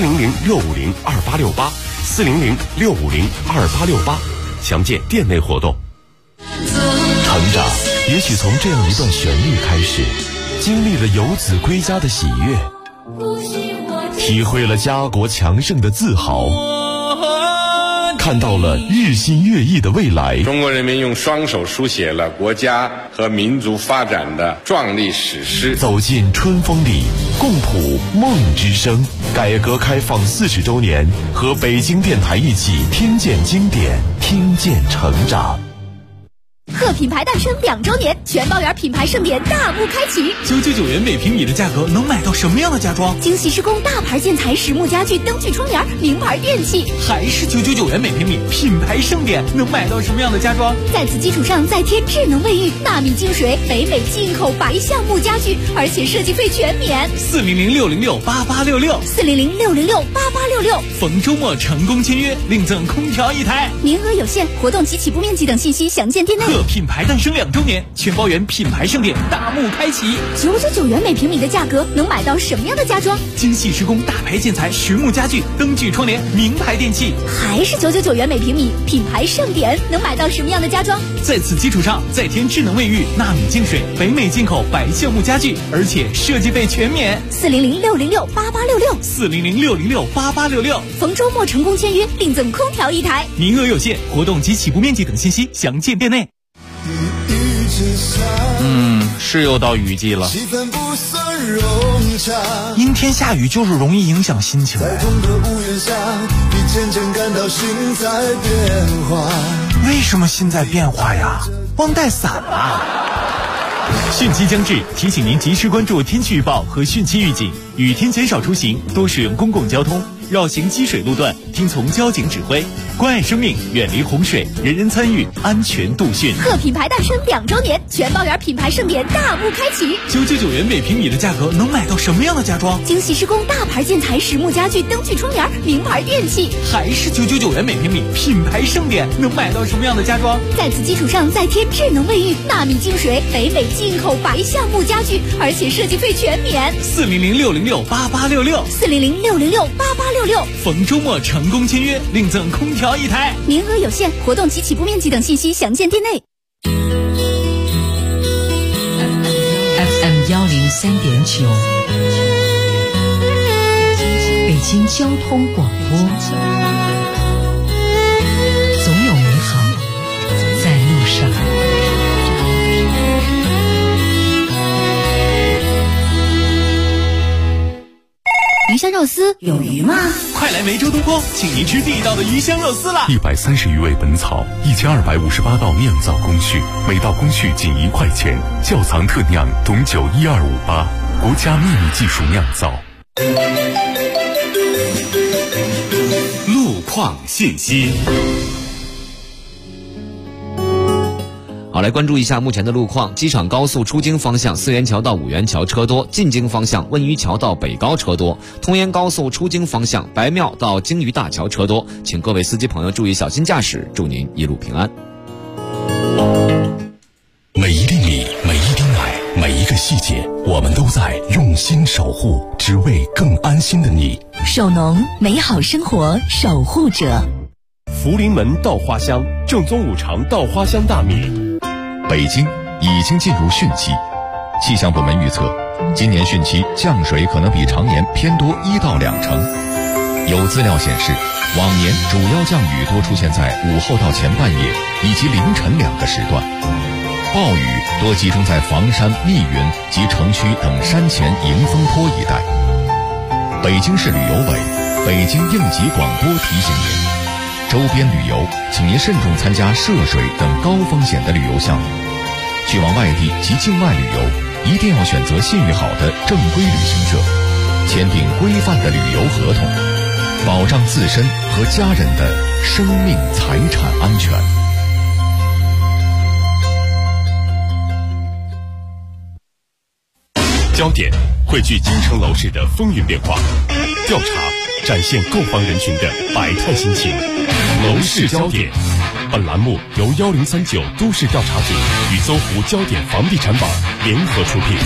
Speaker 1: 400-650-2868，400-650-2868，详见店内活动。成长也许从这样一段旋律开始，经历了游子归家的喜悦，体会了家国强盛的自豪，看到了日新月异的未来。
Speaker 20: 中国人民用双手书写了国家和民族发展的壮丽史诗。
Speaker 1: 走进春风里，共谱梦之声。改革开放40周年，和北京电台一起听见经典，听见成长。
Speaker 12: 贺品牌诞生2周年，全包圆品牌盛典大幕开启。
Speaker 19: 999元每平米的价格能买到什么样的家装？
Speaker 12: 精细施工大牌建材、实木家具、灯具窗帘、名牌电器。
Speaker 19: 还是999元每平米，品牌盛典能买到什么样的家装？
Speaker 12: 在此基础上再添智能卫浴、纳米净水、北美进口白橡木家具，而且设计费全免。
Speaker 19: 400-606-8866，400-606-8866。逢周末成功签约，另赠空调1台，
Speaker 12: 名额有限，活动及起步面积等信息详见店内。
Speaker 19: 贺品牌诞生2周年，全包圆品牌盛典大幕开启。
Speaker 12: 999元每平米的价格能买到什么样的家装？
Speaker 19: 精细施工大牌建材、实木家具、灯具窗帘、名牌电器。
Speaker 12: 还是999元每平米，品牌盛典能买到什么样的家装？
Speaker 19: 在此基础上再添智能卫浴、纳米净水、北美进口白橡木家具，而且设计费全免。
Speaker 12: 400-606-8866，400-606-8866。逢周末成功签约，另赠空调1台，
Speaker 19: 名额有限，活动及起步面积等信息详见店内。
Speaker 21: 是又到雨季了，阴天下雨就是容易影响心情。为什么心在变化呀？忘带伞了。
Speaker 19: 汛期将至，提醒您及时关注天气预报和汛期预警，雨天减少出行，多使用公共交通。 绕行积水路段，听从交警指挥，关爱生命，远离洪水，人人参与，安全度汛。
Speaker 12: 贺品牌诞生2周年，全包园品牌盛典大幕开启。
Speaker 19: 999元每平米的价格，能买到什么样的家装？
Speaker 12: 精细施工，大牌建材，实木家具，灯具窗帘，名牌电器。
Speaker 19: 还是999元每平米，品牌盛典，能买到什么样的家装？
Speaker 12: 在此基础上再贴智能卫浴、纳米净水、北美进口白橡木家具，而且设计费全免。
Speaker 19: 400-606-8866，400-606-8866。逢周末成功签约，另赠空调1台，
Speaker 12: 名额有限，活动及起步面积等信息详见店内。
Speaker 4: FM 103.9，北京交通广播，总有美好在路上。
Speaker 12: 鱼香肉丝有鱼吗？
Speaker 19: 快来梅州东坡，请您吃地道的鱼香肉丝啦
Speaker 3: ！130余味本草，1258道酿造工序，每道工序仅1块钱，窖藏特酿董酒12588，国家秘密技术酿造。
Speaker 1: 路况信息。
Speaker 6: 好，来关注一下目前的路况。机场高速出京方向四元桥到五元桥车多，进京方向温榆桥到北高车多。通燕高速出京方向白庙到京渝大桥车多，请各位司机朋友注意小心驾驶，祝您一路平安。
Speaker 9: 每一粒米，每一滴奶，每一个细节，我们都在用心守护，只为更安心的你。
Speaker 2: 守农，美好生活守护者。
Speaker 1: 福临门稻花香，正宗5常稻花香大米。
Speaker 22: 北京已经进入汛期，气象部门预测，今年汛期降水可能比常年偏多1到2成。有资料显示，往年主要降雨多出现在午后到前半夜以及凌晨2个时段，暴雨多集中在房山、密云及城区等山前迎风坡一带。北京市旅游委、北京应急广播提醒您，周边旅游请您慎重参加涉水等高风险的旅游项目。去往外地及境外旅游，一定要选择信誉好的正规旅行社，签订规范的旅游合同，保障自身和家人的生命财产安全。
Speaker 1: 焦点汇聚京城楼市的风云变化，调查展现购房人群的百态心情。楼市焦点，本栏目由1039都市调查组与搜狐焦点房地产网联合出品。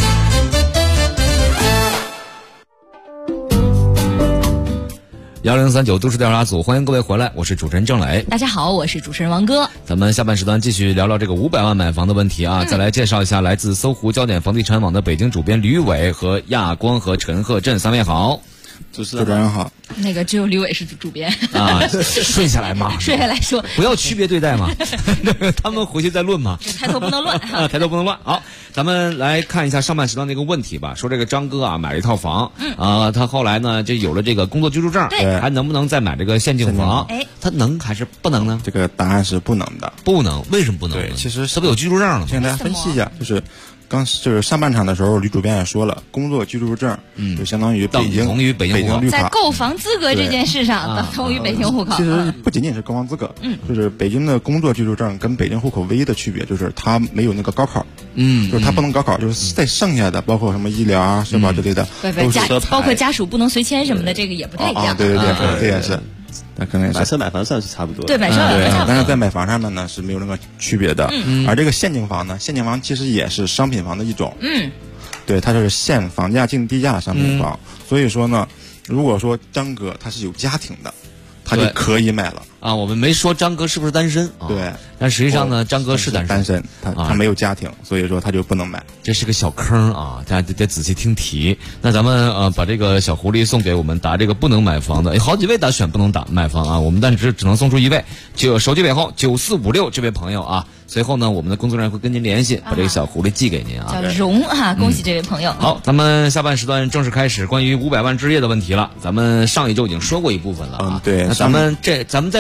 Speaker 6: 1039都市调查组，欢迎各位回来，我是主持人郑磊。
Speaker 2: 大家好，我是主持人王哥。
Speaker 6: 咱们下半时段继续聊聊这个500万买房的问题啊。再来介绍一下来自搜狐焦点房地产网的北京主编吕伟和亚光和陈鹤振，3位好。
Speaker 15: 主持人好。
Speaker 2: 那个只有吕伟是主编
Speaker 6: 啊，顺下来嘛，
Speaker 2: 顺下来说，
Speaker 6: 不要区别对待嘛，他们回去再论嘛，
Speaker 2: 抬头不能乱，
Speaker 6: 抬头不能乱。好，咱们来看一下上半时段那个问题吧。说这个张哥啊买了一套房，他后来呢就有了这个工作居住证，
Speaker 2: 对，
Speaker 6: 还能不能再买这个现金房？
Speaker 2: 哎，
Speaker 6: 他能还是不能呢？
Speaker 15: 这个答案是不能的。
Speaker 6: 不能？为什么不能呢？
Speaker 15: 对，其实
Speaker 6: 他不有居住证了吗？
Speaker 15: 先给大家分析一下，就是上半场的时候，吕主编也说了，工作居住证，就相当于北京
Speaker 6: 等同于北京户口，
Speaker 2: 在购房资格这件事上等同于北京户口。
Speaker 15: 其实不仅仅是购房资格，就是北京的工作居住证跟北京户口唯一的区别就是它没有那个高考，就是它不能高考，就是在剩下的包括什么医疗啊、社保之类的，
Speaker 2: 包括家属不能随迁什么的，这个也不太一样。
Speaker 15: 对，这也是。那可能也是
Speaker 16: 买车买房上是差不多的，
Speaker 2: 对，买车买房差不多，
Speaker 15: 但是在买房上面呢是没有任何区别的。而这个现金房呢，现金房其实也是商品房的一种，对，它就是现房价净地价的商品房。所以说呢，如果说张哥他是有家庭的，他就可以买了
Speaker 6: 啊。我们没说张哥是不是单身，
Speaker 15: 对，
Speaker 6: 但实际上呢，张哥是单身，
Speaker 15: 他没有家庭，所以说他就不能买。
Speaker 6: 这是个小坑啊，大家得仔细听题。那咱们把这个小狐狸送给我们答这个不能买房的，好几位答选不能买房啊，我们但只能送出1位，就手机尾号9456这位朋友啊。随后呢，我们的工作人员会跟您联系，把这个小狐狸寄给您啊。
Speaker 2: 叫荣啊，恭喜这位朋友。
Speaker 6: 好，咱们下半时段正式开始关于500万置业的问题了。咱们上一周已经说过一部分了啊。
Speaker 15: 对，
Speaker 6: 那咱们在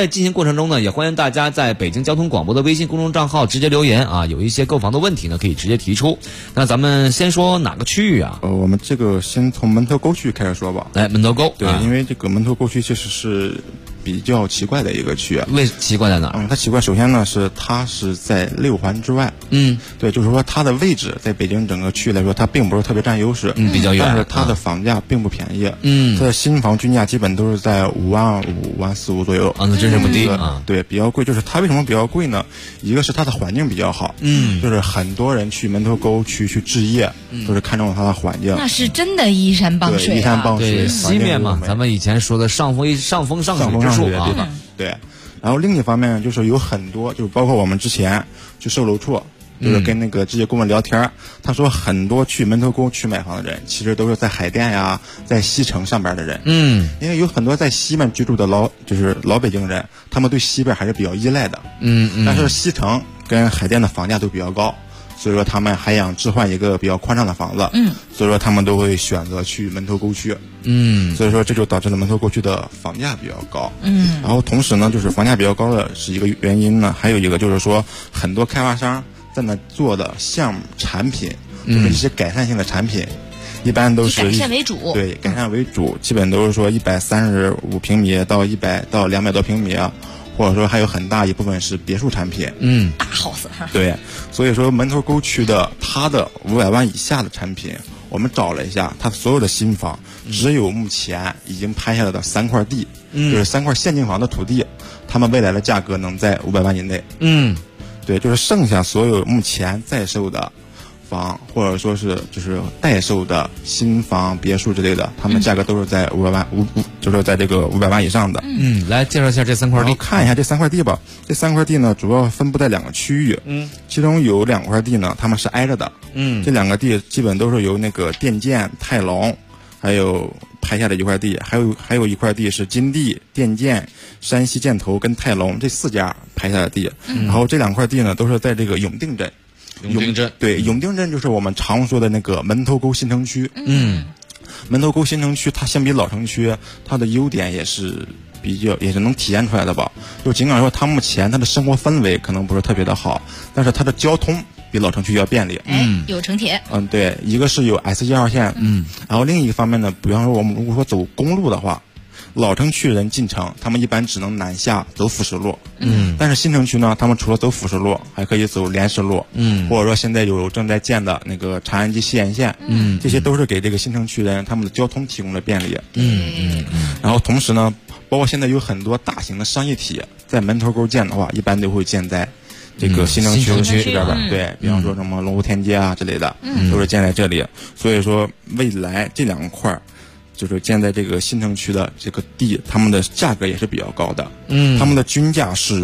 Speaker 6: 进行过程中呢，也欢迎大家在北京交通广播的微信公众账号直接留言啊，有一些购房的问题呢，可以直接提出。那咱们先说哪个区域啊？
Speaker 15: 我们这个先从门头沟区开始说吧。
Speaker 6: 来，门头沟。
Speaker 15: 对，因为这个门头沟区其实是比较奇怪的一个区。
Speaker 6: 为奇怪在哪儿？
Speaker 15: 它奇怪，首先呢是它是在6环之外。对，就是说它的位置在北京整个区域来说，它并不是特别占优势。
Speaker 6: 比较远。
Speaker 15: 但是它的房价并不便宜。它的新房均价基本都是在5万5、5万4、5左右。
Speaker 6: 那真是不低啊。
Speaker 15: 对，比较贵。就是它为什么比较贵呢？一个是它的环境比较好。就是很多人去门头沟区去置业，都是看中了它的环境。
Speaker 2: 那是真的依山傍水。
Speaker 15: 依山傍水。
Speaker 6: 对，西面嘛，咱们以前说的上风上水之处啊。
Speaker 15: 对。然后另一方面就是有很多，就是包括我们之前去售楼处，就是跟那个置业顾问聊天，他说很多去门头沟区买房的人，其实都是在海淀呀，在西城上边的人。因为有很多在西面居住的老北京人，他们对西边还是比较依赖的。但是西城跟海淀的房价都比较高。所以说他们还想置换一个比较宽敞的房子，所以说他们都会选择去门头沟区，所以说这就导致了门头沟区的房价比较高，然后同时呢，就是房价比较高的是一个原因呢，还有一个就是说很多开发商在那做的项目产品，就是一些改善性的产品，一般都是
Speaker 2: 以改善为主，
Speaker 15: 对，改善为主，基本都是说135平米到100到200多平米啊。或者说还有很大一部分是别墅产品，
Speaker 2: 大 house 哈。
Speaker 15: 对，所以说门头沟区的它的500万以下的产品，我们找了一下，它所有的新房只有目前已经拍下来的3块地，就是3块现金房的土地，他们未来的价格能在500万以内。对，就是剩下所有目前在售的房，或者说是就是待售的新房、别墅之类的，他们价格都是在500万就是在这个500万以上的。
Speaker 6: 来介绍一下这3块地，
Speaker 15: 看一下这3块地吧。这3块地呢，主要分布在2个区域。其中有2块地呢，他们是挨着的。这2个地基本都是由那个电建、泰隆，还有拍下的一块地，还有一块地是金地、电建、山西建投跟泰隆这4家拍下的地。然后这2块地呢，都是在这个永定镇。对，永定镇就是我们常说的那个门头沟新城区。门头沟新城区它相比老城区，它的优点也是能体现出来的吧。就尽管说它目前它的生活氛围可能不是特别的好，但是它的交通比老城区要便利。
Speaker 2: 有城铁。
Speaker 15: 对，一个是有 S1、2线。然后另一个方面呢，比方说我们如果说走公路的话，老城区人进城，他们一般只能南下走辅石路。但是新城区呢，他们除了走辅石路，还可以走莲石路。或者说现在有正在建的那个长安街西沿线。这些都是给这个新城区人他们的交通提供了便利。然后同时呢，包括现在有很多大型的商业体在门头沟建的话，一般都会建在这个新城区这边。对，比方说什么龙湖天街啊之类的，都是建在这里。所以说未来这2块就是建在这个新城区的这个地，他们的价格也是比较高的。他们的均价是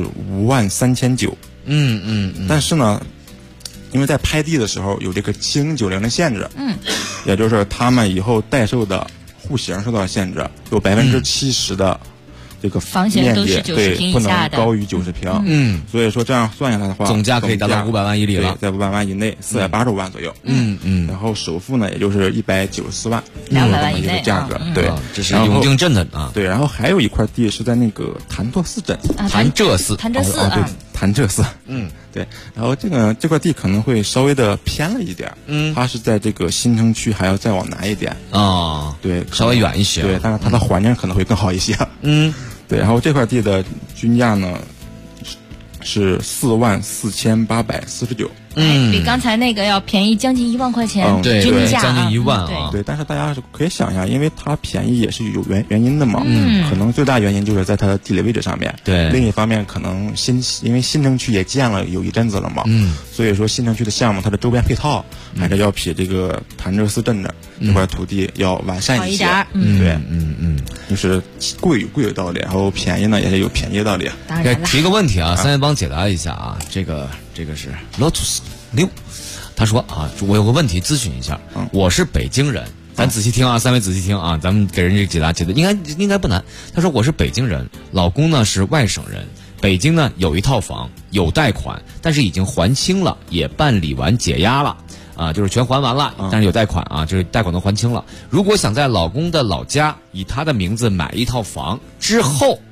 Speaker 15: 53900。但是呢，因为在拍地的时候有这个7090的限制。也就是他们以后待售的户型受到限制，有70%的这个
Speaker 2: 房型都是90平以下的，
Speaker 15: 不能高于90平。所以说这样算下来的话，
Speaker 6: 总价可以达到500万以里了，
Speaker 15: 在500万以内，485万左右。然后首付呢，也就是194万
Speaker 2: ，200万以内
Speaker 15: 的价格。对，
Speaker 6: 这是永定镇的啊。
Speaker 15: 对，然后还有一块地是在那个潭柘寺镇。
Speaker 6: 潭柘寺。
Speaker 15: 对，潭柘寺。对。然后这块地可能会稍微的偏了一点。它是在这个新城区还要再往南一点。对，
Speaker 6: 稍微远一些。
Speaker 15: 对，但是它的环境可能会更好一些。对，然后这块地的均价呢是44849。
Speaker 2: 比刚才那个要便宜将近1万块钱。
Speaker 6: 对，
Speaker 2: 均价
Speaker 6: 将近1万啊。
Speaker 15: 对，但是大家可以想一下，因为它便宜也是有原因的嘛。可能最大原因就是在它的地理位置上面。
Speaker 6: 对。
Speaker 15: 另一方面，可能因为新城区也建了有一阵子了嘛。所以说新城区的项目，它的周边配套还是要比这个潭柘寺镇的这块土地要完善一些。对。就是贵有道理，然后便宜呢也是有便宜的道理。
Speaker 2: 当然了。
Speaker 6: 提个问题啊，三位帮解答一下啊，这个是 Lotus 6，他说啊，我有个问题咨询一下。我是北京人，咱仔细听啊，3位仔细听啊，咱们给人这个解答应该不难。他说我是北京人，老公呢是外省人，北京呢有一套房，有贷款，但是已经还清了，也办理完解押了。就是全还完了，但是有贷款啊，就是贷款都还清了。如果想在老公的老家以他的名字买一套房之后，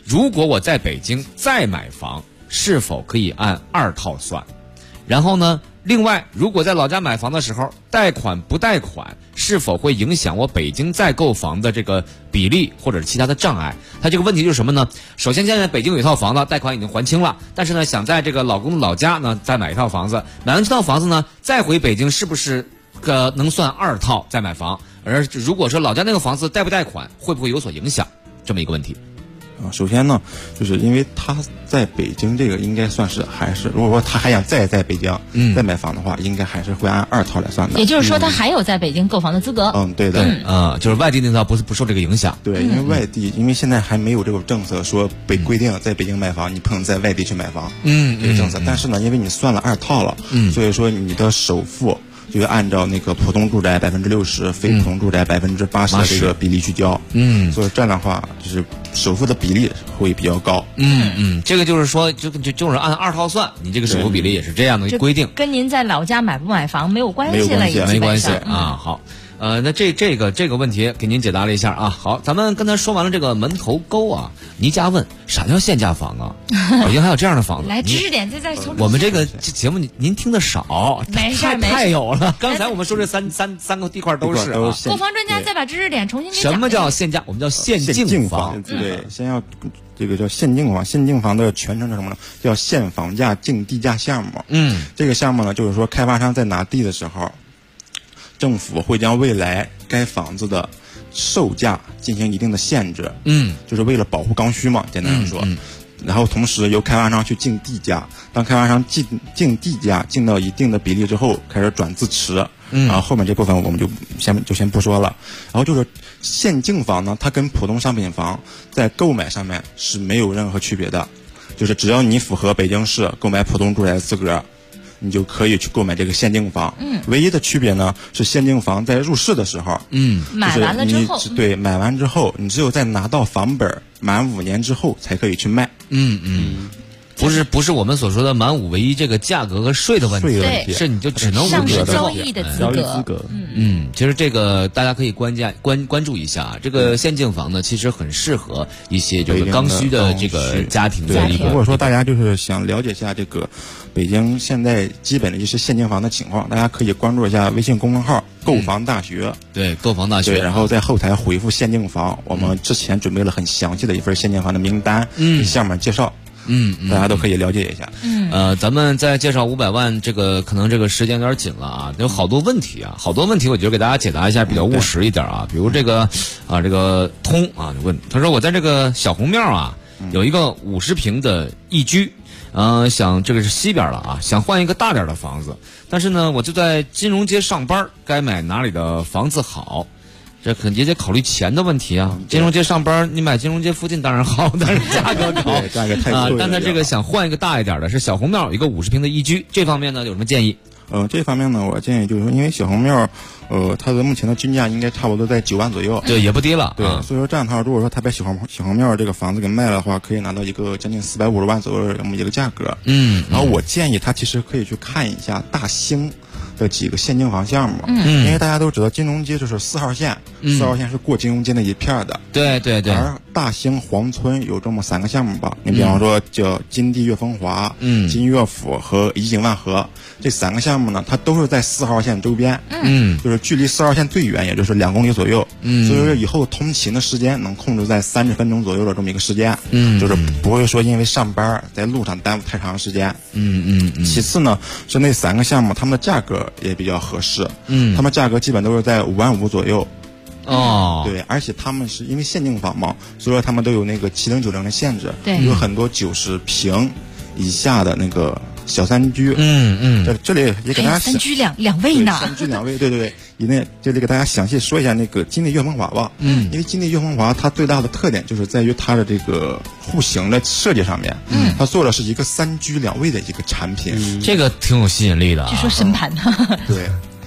Speaker 6: 如果我在北京再买房，是否可以按2套算？然后呢，另外，如果在老家买房的时候，贷款不贷款，是否会影响我北京再购房的这个比例或者是其他的障碍？它这个问题就是什么呢？首先，现在北京有一套房子，贷款已经还清了，但是呢，想在这个老公的老家呢再买一套房子，买完这套房子呢，再回北京是不是能算2套再买房？而如果说老家那个房子贷不贷款，会不会有所影响？这么一个问题。
Speaker 15: 首先呢，就是因为他在北京这个应该算是还是，如果说他还想再在北京再买房的话，应该还是会按2套来算的。
Speaker 2: 也就是说，他还有在北京购房的资格。
Speaker 15: 对的。
Speaker 6: 就是外地那套不受这个影响。
Speaker 15: 对，因为外地，因为现在还没有这个政策说规定在北京买房，你不能在外地去买房。这个政策。但是呢，因为你算了2套了，所以说你的首付就要按照那个普通住宅60%，非普通住宅80%的这个比例去交。所以这样的话，就是首付的比例会比较高。
Speaker 6: 这个就是说，就是按2套算，你这个首付比例也是这样的规定。
Speaker 2: 跟您在老家买不买房没有关系了，
Speaker 6: 没关系啊。好。那这个问题给您解答了一下啊。好，咱们刚才说完了这个门头沟啊。倪家问啥叫限价房啊？北京还有这样的房子？
Speaker 2: 来知识点再从
Speaker 6: 我们这个节目您听的少，太有了。刚才我们说这三个地块都是啊。
Speaker 2: 购房专家再把知识点重新给
Speaker 6: 讲。什么叫限价？我们叫限境房。
Speaker 15: 对，先要这个叫限境房。限境房的全称是什么呢？叫限房价竞地价项目。这个项目呢，就是说开发商在拿地的时候，政府会将未来该房子的售价进行一定的限制，就是为了保护刚需嘛，简单来说。然后同时由开发商去竞地价，当开发商竞地价竞到一定的比例之后，开始转自持。然后后面这部分我们就先不说了。然后就是限境房呢，它跟普通商品房在购买上面是没有任何区别的，就是只要你符合北京市购买普通住宅资格，你就可以去购买这个限境房。唯一的区别呢是限境房在入市的时候，
Speaker 2: 买完了之后，
Speaker 15: 对，买完之后，你只有在拿到房本满5年之后才可以去卖。
Speaker 6: 不是我们所说的满5唯一这个价格和税的问题，是你就只能
Speaker 2: 上市交易的资格。
Speaker 6: 其实这个大家可以关注一下，这个限境房呢，其实很适合一些这个刚需的这个家庭的一个。
Speaker 15: 如果说大家就是想了解一下这个北京现在基本的一些限境房的情况，大家可以关注一下微信公众号“购房大学”。
Speaker 6: 对，购房大学。
Speaker 15: 然后在后台回复限境房，我们之前准备了很详细的一份限境房的名单，项目介绍。大家都可以了解一下。
Speaker 6: 咱们在介绍500万，这个可能这个时间有点紧了啊，有好多问题啊，我觉得给大家解答一下比较务实一点啊。比如这个这个通啊，就问他说我在这个小红庙啊有一个50平的一居，想这个是西边了啊，想换一个大点的房子，但是呢我就在金融街上班，该买哪里的房子好？这肯定得考虑钱的问题啊！金融街上班，你买金融街附近当然好，但是价格高，
Speaker 15: 价格太贵了。
Speaker 6: 但他这个想换一个大一点的，是小红庙有一个50平的一居，这方面呢有什么建议？
Speaker 15: 这方面呢，我建议就是说，因为小红庙，它的目前的均价应该差不多在9万左右，
Speaker 6: 对，也不低了。
Speaker 15: 对，所以说这样的话，如果说他把小红庙这个房子给卖了的话，可以拿到一个将近450万左右的这么一个价格。然后我建议他其实可以去看一下大兴的几个限境房项目，因为大家都知道金融街就是4号线，4号线是过金融街那一片的，
Speaker 6: 对。
Speaker 15: 而大兴黄村有这么3个项目吧，你比方说叫金地悦风华、金悦府和怡景万和，这3个项目呢，它都是在4号线周边，就是距离4号线最远，也就是2公里左右，所以说以后通勤的时间能控制在30分钟左右的这么一个时间，就是不会说因为上班在路上耽误太长时间。其次呢，是那3个项目他们的价格也比较合适，他们价格基本都是在5万5左右。对，而且他们是因为限境房嘛，所以说他们都有那个7090的限制，有很多90平以下的那个小三居。这里也给大家
Speaker 2: 三居两位呢，
Speaker 15: 三居2卫，对，这里给大家详细说一下那个金地悦风华吧。因为金地悦风华它最大的特点就是在于它的这个户型的设计上面，它做的是一个3居2卫的一个产品，
Speaker 6: 这个挺有吸引力的。
Speaker 2: 据说深盘呢，
Speaker 15: 对。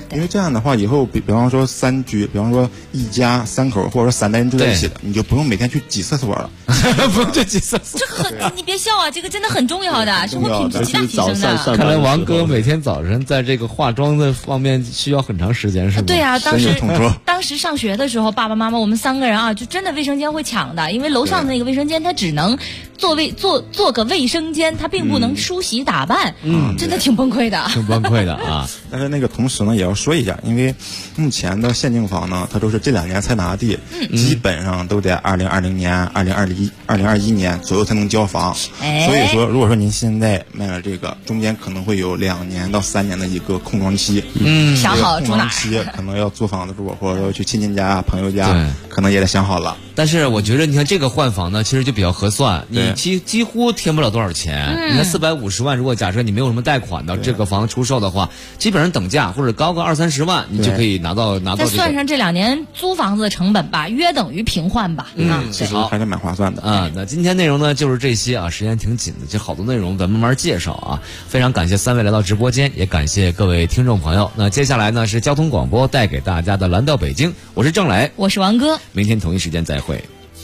Speaker 15: 因为这样的话，以后比方说3居，比方说一家3口或者说3代人住在一起的，你就不用每天去挤厕所了，
Speaker 6: 不用去挤厕所。
Speaker 2: 这很，你别笑啊，这个真的很重要的，生活品质极大提升的。
Speaker 6: 看来王哥每天早晨在这个化妆的方面需要很长时间，是吗？
Speaker 2: 对啊，当时上学的时候，爸爸妈妈我们3个人啊，就真的卫生间会抢的，因为楼上的那个卫生间它只能做个卫生间，它并不能梳洗打扮，真的挺崩溃的，
Speaker 6: 挺崩溃的啊。
Speaker 15: 但是那个同时呢，也要说一下，因为目前的限定房呢，它都是这2年才拿地，基本上都得2020年、2021年左右才能交房，所以说如果说您现在卖了这个，中间可能会有2年到3年的一个空窗期，
Speaker 2: 想好住哪儿，
Speaker 15: 期可能要租房子住，或者说去亲戚家、朋友家，可能也得想好了。
Speaker 6: 但是我觉得你看这个换房呢，其实就比较合算，你几乎添不了多少钱。你看450万，如果假设你没有什么贷款的，这个房出售的话，基本上等价或者高个20-30万，你就可以拿到。
Speaker 2: 再算上这2年租房子的成本吧，约等于平换吧。
Speaker 15: 其实还是蛮划算的
Speaker 6: 啊。那今天内容呢就是这些啊，时间挺紧的，就好多内容咱慢慢介绍啊。非常感谢3位来到直播间，也感谢各位听众朋友。那接下来呢是交通广播带给大家的蓝到北京，我是郑磊，
Speaker 2: 我是王哥，
Speaker 6: 明天同一时间再会。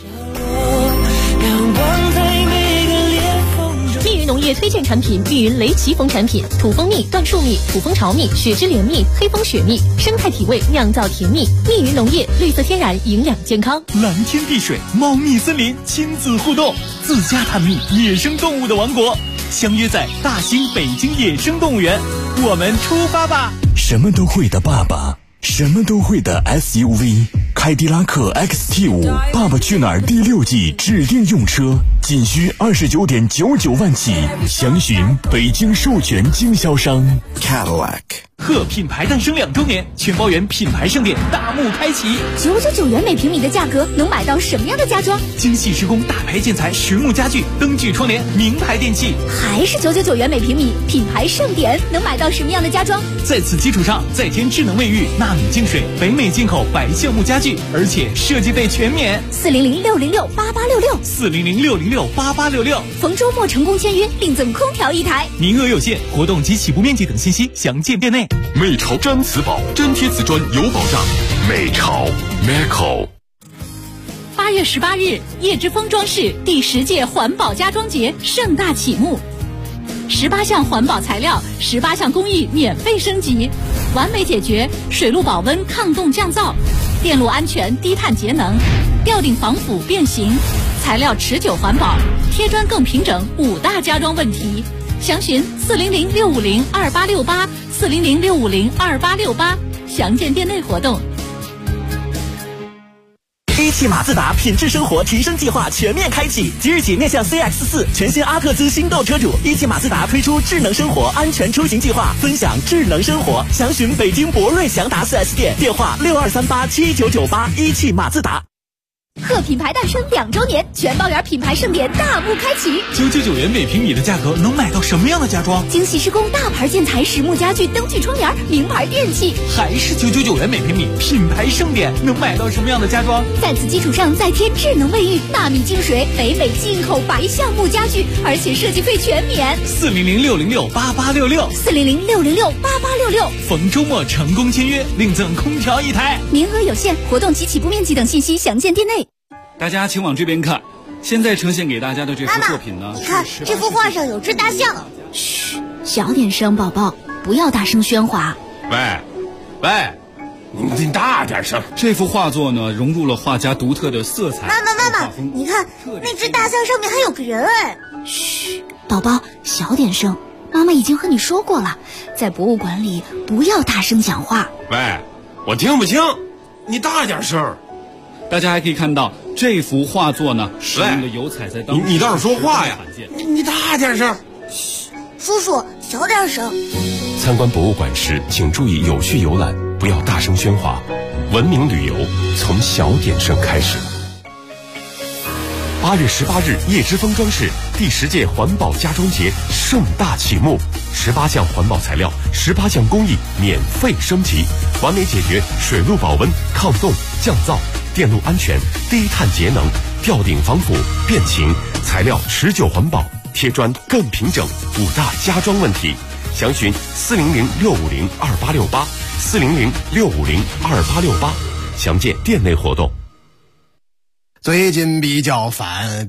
Speaker 12: 密云农业推荐产品：密云雷奇蜂产品，土蜂蜜、椴树蜜、土蜂巢蜜、雪之莲蜜、黑蜂雪蜜，生态体味，酿造甜蜜。密云农业，绿色天然，营养健康。
Speaker 19: 蓝天碧水，茂密森林，亲子互动，自家探秘野生动物的王国，相约在大兴北京野生动物园，我们出发吧！
Speaker 9: 什么都会的爸爸，什么都会的 SUV， 凯迪拉克 XT5 爸爸去哪儿第6季指定用车，仅需29.99万起，详询北京授权经销商 Cadillac。
Speaker 19: 贺品牌诞生2周年，全包园品牌盛典大幕开启
Speaker 5: ，999元每平米的价格能买到什么样的家装？
Speaker 19: 精细施工、大牌建材、实木家具、灯具窗帘、名牌电器，
Speaker 5: 还是999元每平米，品牌盛典能买到什么样的家装？
Speaker 19: 在此基础上再添智能卫浴、纳米净水、北美进口白橡木家具，而且设计费全免。
Speaker 5: 400-606-8866，400-606-8866，逢周末成功签约，另赠空调1台，
Speaker 19: 名额有限，活动及起步面积等信息详见店内。
Speaker 3: 美潮粘瓷宝，粘贴瓷砖有保障。美潮 Meco。
Speaker 12: 8月18日，叶之峰装饰第10届环保家装节盛大启幕，18项环保材料，18项工艺免费升级，完美解决水路保温、抗冻降噪、电路安全、低碳节能、吊顶防腐变形、材料持久环保、贴砖更平整5大家装问题。详询400-650-2868，400-650-2868，详见店内活动。
Speaker 7: 一汽马自达品质生活提升计划全面开启，即日起面向 CX-4 全新阿特兹新购车主，一汽马自达推出智能生活安全出行计划，分享智能生活。详询北京博瑞祥达 4S 店，电话62387998，一汽马自达。
Speaker 5: 贺品牌诞生2周年，全包园品牌盛典大幕开启
Speaker 19: ，999元每平米的价格能买到什么样的家装？
Speaker 5: 精细施工、大牌建材、实木家具、灯具窗帘、名牌电器，
Speaker 19: 还是999元每平米，品牌盛典能买到什么样的家装？
Speaker 5: 在此基础上再添智能卫浴、纳米净水、北美进口白橡木家具，而且设计费全免。
Speaker 19: 400-606-8866，400-606-8866，逢周末成功签约，另赠空调1台，
Speaker 5: 名额有限，活动及起步面积等信息详见店内。
Speaker 10: 大家请往这边看，现在呈现给大家的这幅作品呢，
Speaker 5: 你看这幅画上有只大象。嘘，小点声，宝宝，不要大声喧哗。
Speaker 10: 喂，你大点声。这幅画作呢，融入了画家独特的色彩。
Speaker 5: 妈妈，你看那只大象上面还有个人哎。嘘，宝宝，小点声，妈妈已经和你说过了，在博物馆里不要大声讲话。
Speaker 10: 喂，我听不清，你大点声。大家还可以看到这幅画作呢，使用的油彩在当中，
Speaker 23: 你倒是说话呀！你大点声。
Speaker 5: 嘘，叔叔小点声。
Speaker 3: 参观博物馆时，请注意有序游览，不要大声喧哗。文明旅游从小点声开始。8月18日，叶之峰装饰第10届环保家装节盛大启幕，18项环保材料，18项工艺免费升级，完美解决水路保温、抗冻、降噪、电路安全、低碳节能、吊顶防腐、变形，材料持久环保，贴砖更平整5大家装问题。详询400-650-2868，
Speaker 1: 400-650-2868，详见店内活动。
Speaker 11: 最近比较烦，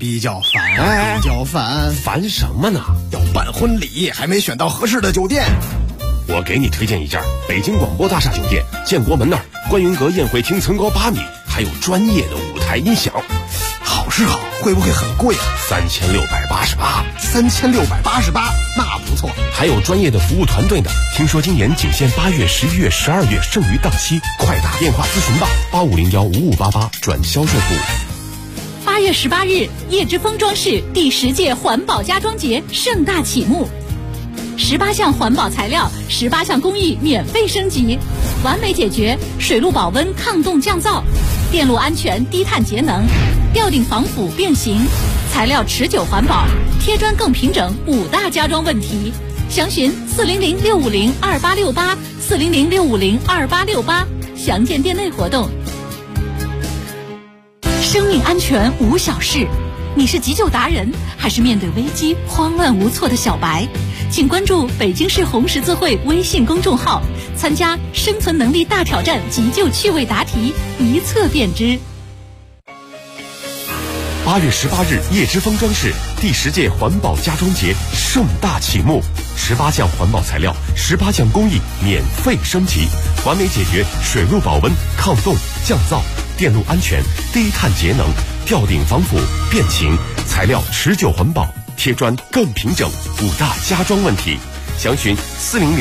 Speaker 1: 烦什么呢？
Speaker 11: 要办婚礼，还没选到合适的酒店。
Speaker 1: 我给你推荐一家北京广播大厦酒店，建国门那儿，观云阁宴会厅层高8米，还有专业的舞台音响。
Speaker 11: 好是好，会不会很贵啊
Speaker 1: ？3688。
Speaker 11: 3688，那不错。
Speaker 1: 还有专业的服务团队呢。听说今年仅限8月、11月、12月，剩余档期，快打电话咨询吧，8501-5588转销售部。
Speaker 12: 8月18日，叶之峰装饰第10届环保家装节盛大启幕，18项环保材料，18项工艺免费升级，完美解决水路保温、抗冻降噪、电路安全、低碳节能、吊顶防腐变形、材料持久环保、贴砖更平整5大家装问题。详询400-650-2868，400-650-2868，详见店内活动。生命安全无小事，你是急救达人，还是面对危机慌乱无措的小白？请关注北京市红十字会微信公众号，参加生存能力大挑战急救趣味答题，一测便知。
Speaker 1: 8月18日，叶之峰装饰第10届环保家装节盛大启幕，18项环保材料，18项工艺免费升级，完美解决水路保温、抗冻、降噪、电路安全、低碳节能、吊顶防腐、变形、材料持久环保、贴砖更平整5大家装问题。详询400